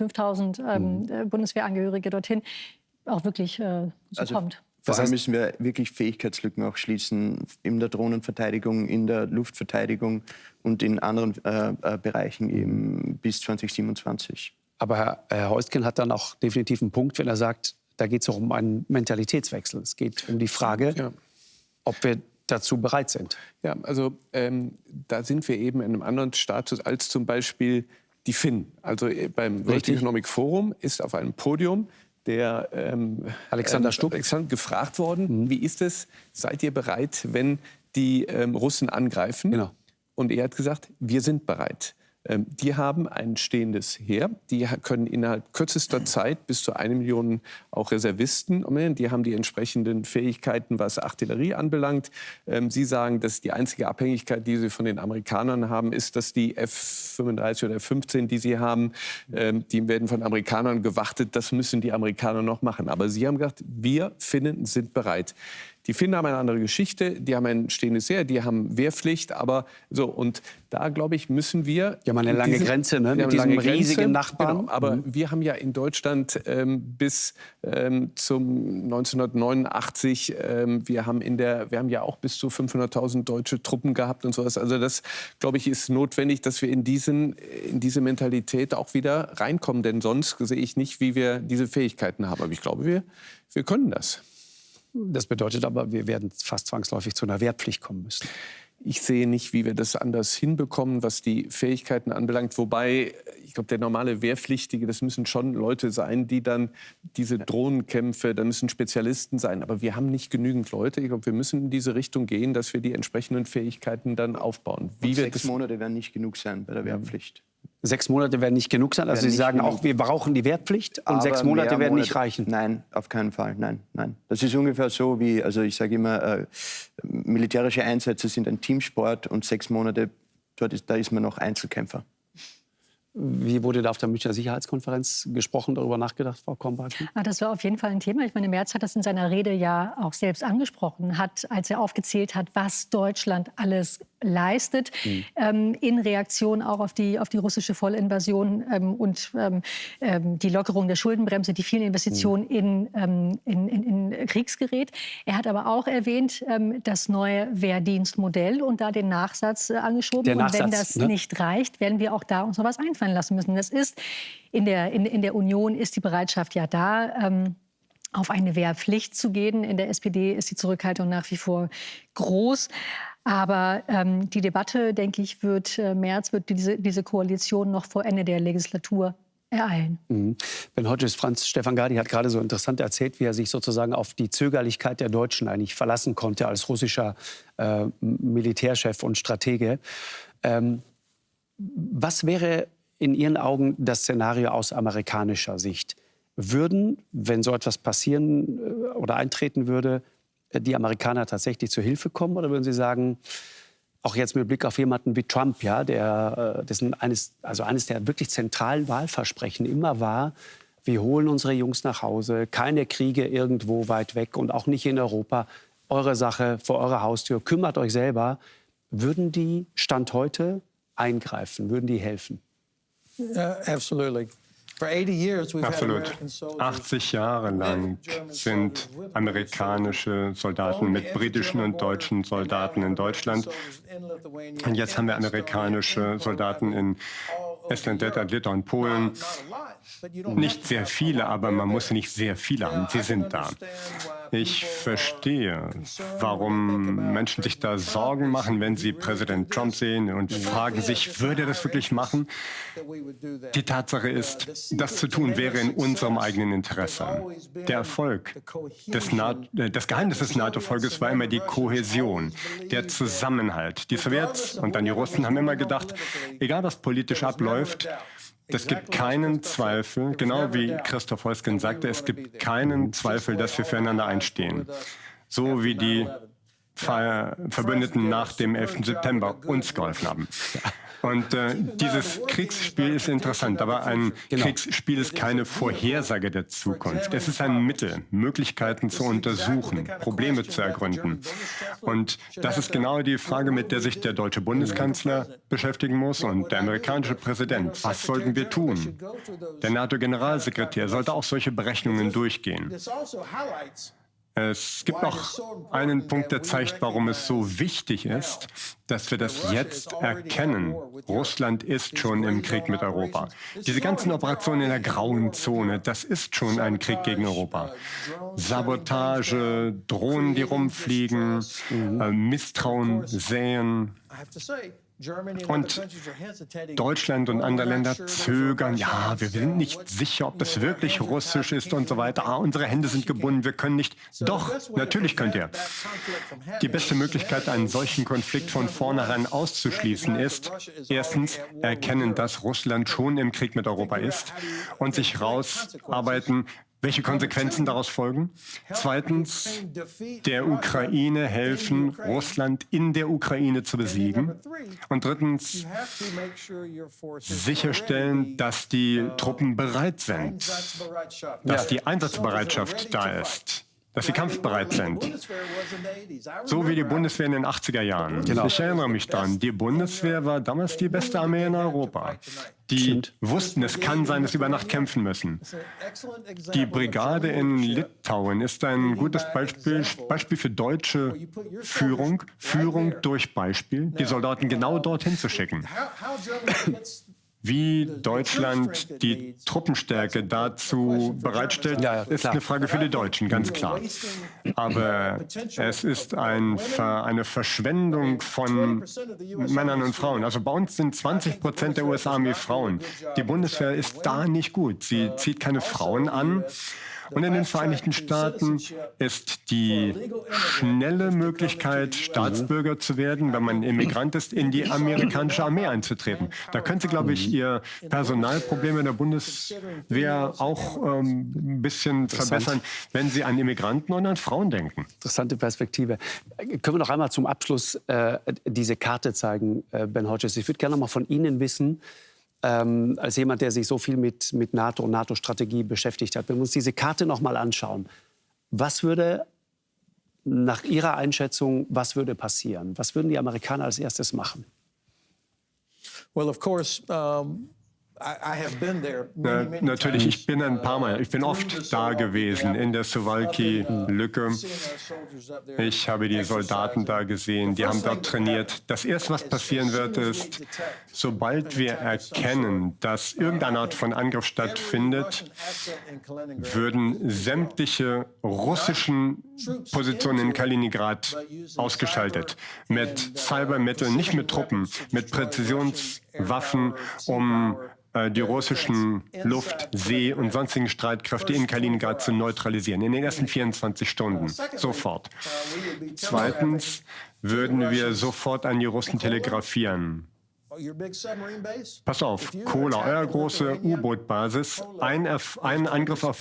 5.000 Bundeswehrangehörige dorthin auch wirklich so kommt. Vor allem müssen wir wirklich Fähigkeitslücken auch schließen in der Drohnenverteidigung, in der Luftverteidigung und in anderen Bereichen eben bis 2027. Aber Herr Heusgen hat dann auch definitiv einen Punkt, wenn er sagt, da geht es auch um einen Mentalitätswechsel. Es geht um die Frage, ob wir dazu bereit sind. Ja, also da sind wir eben in einem anderen Status als zum Beispiel die Finnen. Also beim World Economic Forum ist auf einem Podium der Alexander Stubb gefragt worden, wie ist es, seid ihr bereit, wenn die Russen angreifen? Genau. Und er hat gesagt, wir sind bereit. Die haben ein stehendes Heer. Die können innerhalb kürzester Zeit bis zu 1 Million auch Reservisten. Die haben die entsprechenden Fähigkeiten, was Artillerie anbelangt. Sie sagen, dass die einzige Abhängigkeit, die sie von den Amerikanern haben, ist, dass die F-35 oder F-15, die sie haben, die werden von Amerikanern gewartet. Das müssen die Amerikaner noch machen. Aber sie haben gesagt, wir Finnen sind bereit. Die Finnen haben eine andere Geschichte, die haben ein stehendes Heer, die haben Wehrpflicht, aber so, und da, glaube ich, müssen wir... Die haben eine lange Grenze, ne? Mit diesem riesigen Nachbarn. Genau, aber wir haben ja in Deutschland bis zum 1989, wir haben ja auch bis zu 500.000 deutsche Truppen gehabt und sowas. Also das, glaube ich, ist notwendig, dass wir in diese Mentalität auch wieder reinkommen, denn sonst sehe ich nicht, wie wir diese Fähigkeiten haben. Aber ich glaube, wir können das. Das bedeutet aber, wir werden fast zwangsläufig zu einer Wehrpflicht kommen müssen. Ich sehe nicht, wie wir das anders hinbekommen, was die Fähigkeiten anbelangt. Wobei, ich glaube, der normale Wehrpflichtige, das müssen schon Leute sein, die dann diese Drohnenkämpfe, da müssen Spezialisten sein. Aber wir haben nicht genügend Leute. Ich glaube, wir müssen in diese Richtung gehen, dass wir die entsprechenden Fähigkeiten dann aufbauen. 6 Monate werden nicht genug sein bei der Wehrpflicht. 6 Monate werden nicht genug sein. Also Sie sagen auch, wir brauchen die Wehrpflicht und 6 Monate werden nicht reichen. Nein, auf keinen Fall. Nein. Das ist ungefähr so wie, also ich sage immer, militärische Einsätze sind ein Teamsport und 6 Monate da ist man noch Einzelkämpfer. Wie wurde da auf der Münchner Sicherheitskonferenz gesprochen, darüber nachgedacht, Frau Kornbacki? Das war auf jeden Fall ein Thema. Ich meine, Merz hat das in seiner Rede ja auch selbst angesprochen, als er aufgezählt hat, was Deutschland alles leistet, in Reaktion auch auf die russische Vollinvasion und die Lockerung der Schuldenbremse, die vielen Investitionen in Kriegsgerät. Er hat aber auch erwähnt, das neue Wehrdienstmodell und da den Nachsatz angeschoben. Und wenn das nicht reicht, werden wir auch da uns noch was einfallen lassen müssen. Das ist in der Union ist die Bereitschaft ja da, auf eine Wehrpflicht zu gehen. In der SPD ist die Zurückhaltung nach wie vor groß. Aber die Debatte, denke ich, Merz wird diese Koalition noch vor Ende der Legislatur ereilen. Ben Hodges, Franz Stefan Gadi hat gerade so interessant erzählt, wie er sich sozusagen auf die Zögerlichkeit der Deutschen eigentlich verlassen konnte als russischer Militärchef und Stratege. Was wäre in Ihren Augen das Szenario aus amerikanischer Sicht? Würden, wenn so etwas passieren oder eintreten würde, die Amerikaner tatsächlich zur Hilfe kommen? Oder würden Sie sagen, auch jetzt mit Blick auf jemanden wie Trump, ja, dessen eines der wirklich zentralen Wahlversprechen immer war, wir holen unsere Jungs nach Hause, keine Kriege irgendwo weit weg und auch nicht in Europa, eure Sache vor eurer Haustür, kümmert euch selber. Würden die Stand heute eingreifen, würden die helfen? Absolut. 80 Jahre lang sind amerikanische Soldaten mit britischen und deutschen Soldaten in Deutschland. Und jetzt haben wir amerikanische Soldaten in Estland, Lettland, Litauen, Polen. Nicht sehr viele, aber man muss nicht sehr viele haben. Sie sind da. Ich verstehe, warum Menschen sich da Sorgen machen, wenn sie Präsident Trump sehen und fragen sich, würde er das wirklich machen? Die Tatsache ist, das zu tun wäre in unserem eigenen Interesse. Der Erfolg das Geheimnis des NATO-Volkes war immer die Kohäsion, der Zusammenhalt. Die Sowjets und dann die Russen haben immer gedacht, egal was politisch abläuft, es gibt keinen Zweifel, genau wie Christoph Heusgen sagte, es gibt keinen Zweifel, dass wir füreinander einstehen. So wie die Verbündeten nach dem 11. September uns geholfen haben. Und dieses Kriegsspiel ist interessant, aber ein Kriegsspiel ist keine Vorhersage der Zukunft. Es ist ein Mittel, Möglichkeiten zu untersuchen, Probleme zu ergründen. Und das ist genau die Frage, mit der sich der deutsche Bundeskanzler beschäftigen muss und der amerikanische Präsident. Was sollten wir tun? Der NATO-Generalsekretär sollte auch solche Berechnungen durchgehen. Es gibt noch einen Punkt, der zeigt, warum es so wichtig ist, dass wir das jetzt erkennen. Russland ist schon im Krieg mit Europa. Diese ganzen Operationen in der grauen Zone, das ist schon ein Krieg gegen Europa. Sabotage, Drohnen, die rumfliegen, Misstrauen säen. Und Deutschland und andere Länder zögern, ja, wir sind nicht sicher, ob das wirklich russisch ist und so weiter. Unsere Hände sind gebunden, wir können nicht. Doch, natürlich könnt ihr. Die beste Möglichkeit, einen solchen Konflikt von vornherein auszuschließen, ist, erstens, erkennen, dass Russland schon im Krieg mit Europa ist und sich rausarbeiten, welche Konsequenzen daraus folgen? Zweitens, der Ukraine helfen, Russland in der Ukraine zu besiegen. Und drittens, sicherstellen, dass die Truppen bereit sind, dass die Einsatzbereitschaft da ist, dass sie kampfbereit sind. So wie die Bundeswehr in den 80er Jahren. Ich erinnere mich daran, die Bundeswehr war damals die beste Armee in Europa. Die wussten, es kann sein, dass sie über Nacht kämpfen müssen. Die Brigade in Litauen ist ein gutes Beispiel für deutsche Führung. Führung durch Beispiel, die Soldaten genau dorthin zu schicken. Wie Deutschland die Truppenstärke dazu bereitstellt, ist eine Frage für die Deutschen, ganz klar. Aber es ist eine Verschwendung von Männern und Frauen. Also bei uns sind 20% der US-Armee Frauen. Die Bundeswehr ist da nicht gut. Sie zieht keine Frauen an. Und in den Vereinigten Staaten ist die schnelle Möglichkeit, Staatsbürger zu werden, wenn man Immigrant ist, in die amerikanische Armee einzutreten. Da könnte, glaube ich, Ihr Personalproblem in der Bundeswehr auch ein bisschen verbessern, wenn Sie an Immigranten und an Frauen denken. Interessante Perspektive. Können wir noch einmal zum Abschluss diese Karte zeigen, Ben Hodges? Ich würde gerne noch mal von Ihnen wissen, als jemand, der sich so viel mit NATO und NATO-Strategie beschäftigt hat, wenn wir uns diese Karte noch mal anschauen, was würde nach Ihrer Einschätzung, was würde passieren? Was würden die Amerikaner als erstes machen? Well, of course, Natürlich, ich bin ein paar Mal, ich bin oft da gewesen in der Suwałki-Lücke. Ich habe die Soldaten da gesehen, die haben dort trainiert. Das Erste, was passieren wird, ist, sobald wir erkennen, dass irgendeine Art von Angriff stattfindet, würden sämtliche russischen Positionen in Kaliningrad ausgeschaltet. Mit Cybermitteln, nicht mit Truppen, mit Präzisionswaffen, um die russischen Luft-, See- und sonstigen Streitkräfte in Kaliningrad zu neutralisieren. In den ersten 24 Stunden. Sofort. Zweitens würden wir sofort an die Russen telegrafieren. Pass auf, Kola, euer große U-Boot-Basis. Ein Angriff auf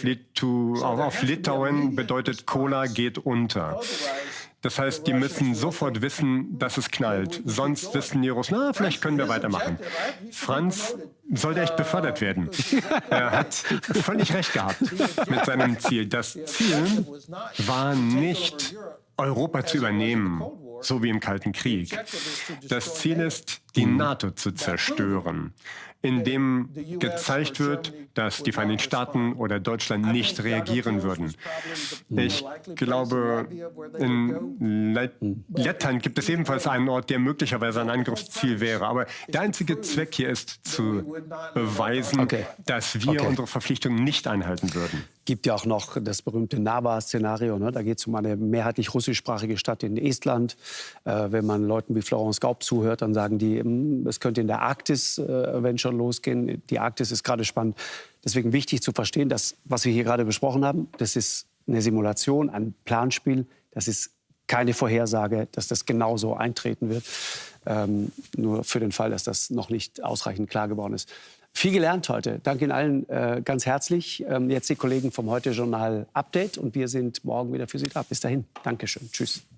Litauen bedeutet, Kola geht unter. Das heißt, die müssen sofort wissen, dass es knallt. Sonst wissen die Russen, vielleicht können wir weitermachen. Franz sollte echt befördert werden. Er hat völlig recht gehabt mit seinem Ziel. Das Ziel war nicht, Europa zu übernehmen, so wie im Kalten Krieg. Das Ziel ist, die NATO zu zerstören, indem gezeigt wird, dass die Vereinigten Staaten oder Deutschland nicht reagieren würden. Ich glaube, in Lettland gibt es ebenfalls einen Ort, der möglicherweise ein Angriffsziel wäre. Aber der einzige Zweck hier ist, zu beweisen, dass wir unsere Verpflichtungen nicht einhalten würden. Gibt ja auch noch das berühmte Narva-Szenario. Ne? Da geht es um eine mehrheitlich russischsprachige Stadt in Estland. Wenn man Leuten wie Florence Gaub zuhört, dann sagen die, es könnte in der Arktis, wenn schon losgehen. Die Arktis ist gerade spannend. Deswegen wichtig zu verstehen, dass, was wir hier gerade besprochen haben, das ist eine Simulation, ein Planspiel. Das ist keine Vorhersage, dass das genauso eintreten wird. Nur für den Fall, dass das noch nicht ausreichend klar geworden ist. Viel gelernt heute. Danke Ihnen allen ganz herzlich. Jetzt die Kollegen vom Heute-Journal Update. Und wir sind morgen wieder für Sie da. Bis dahin. Dankeschön. Tschüss.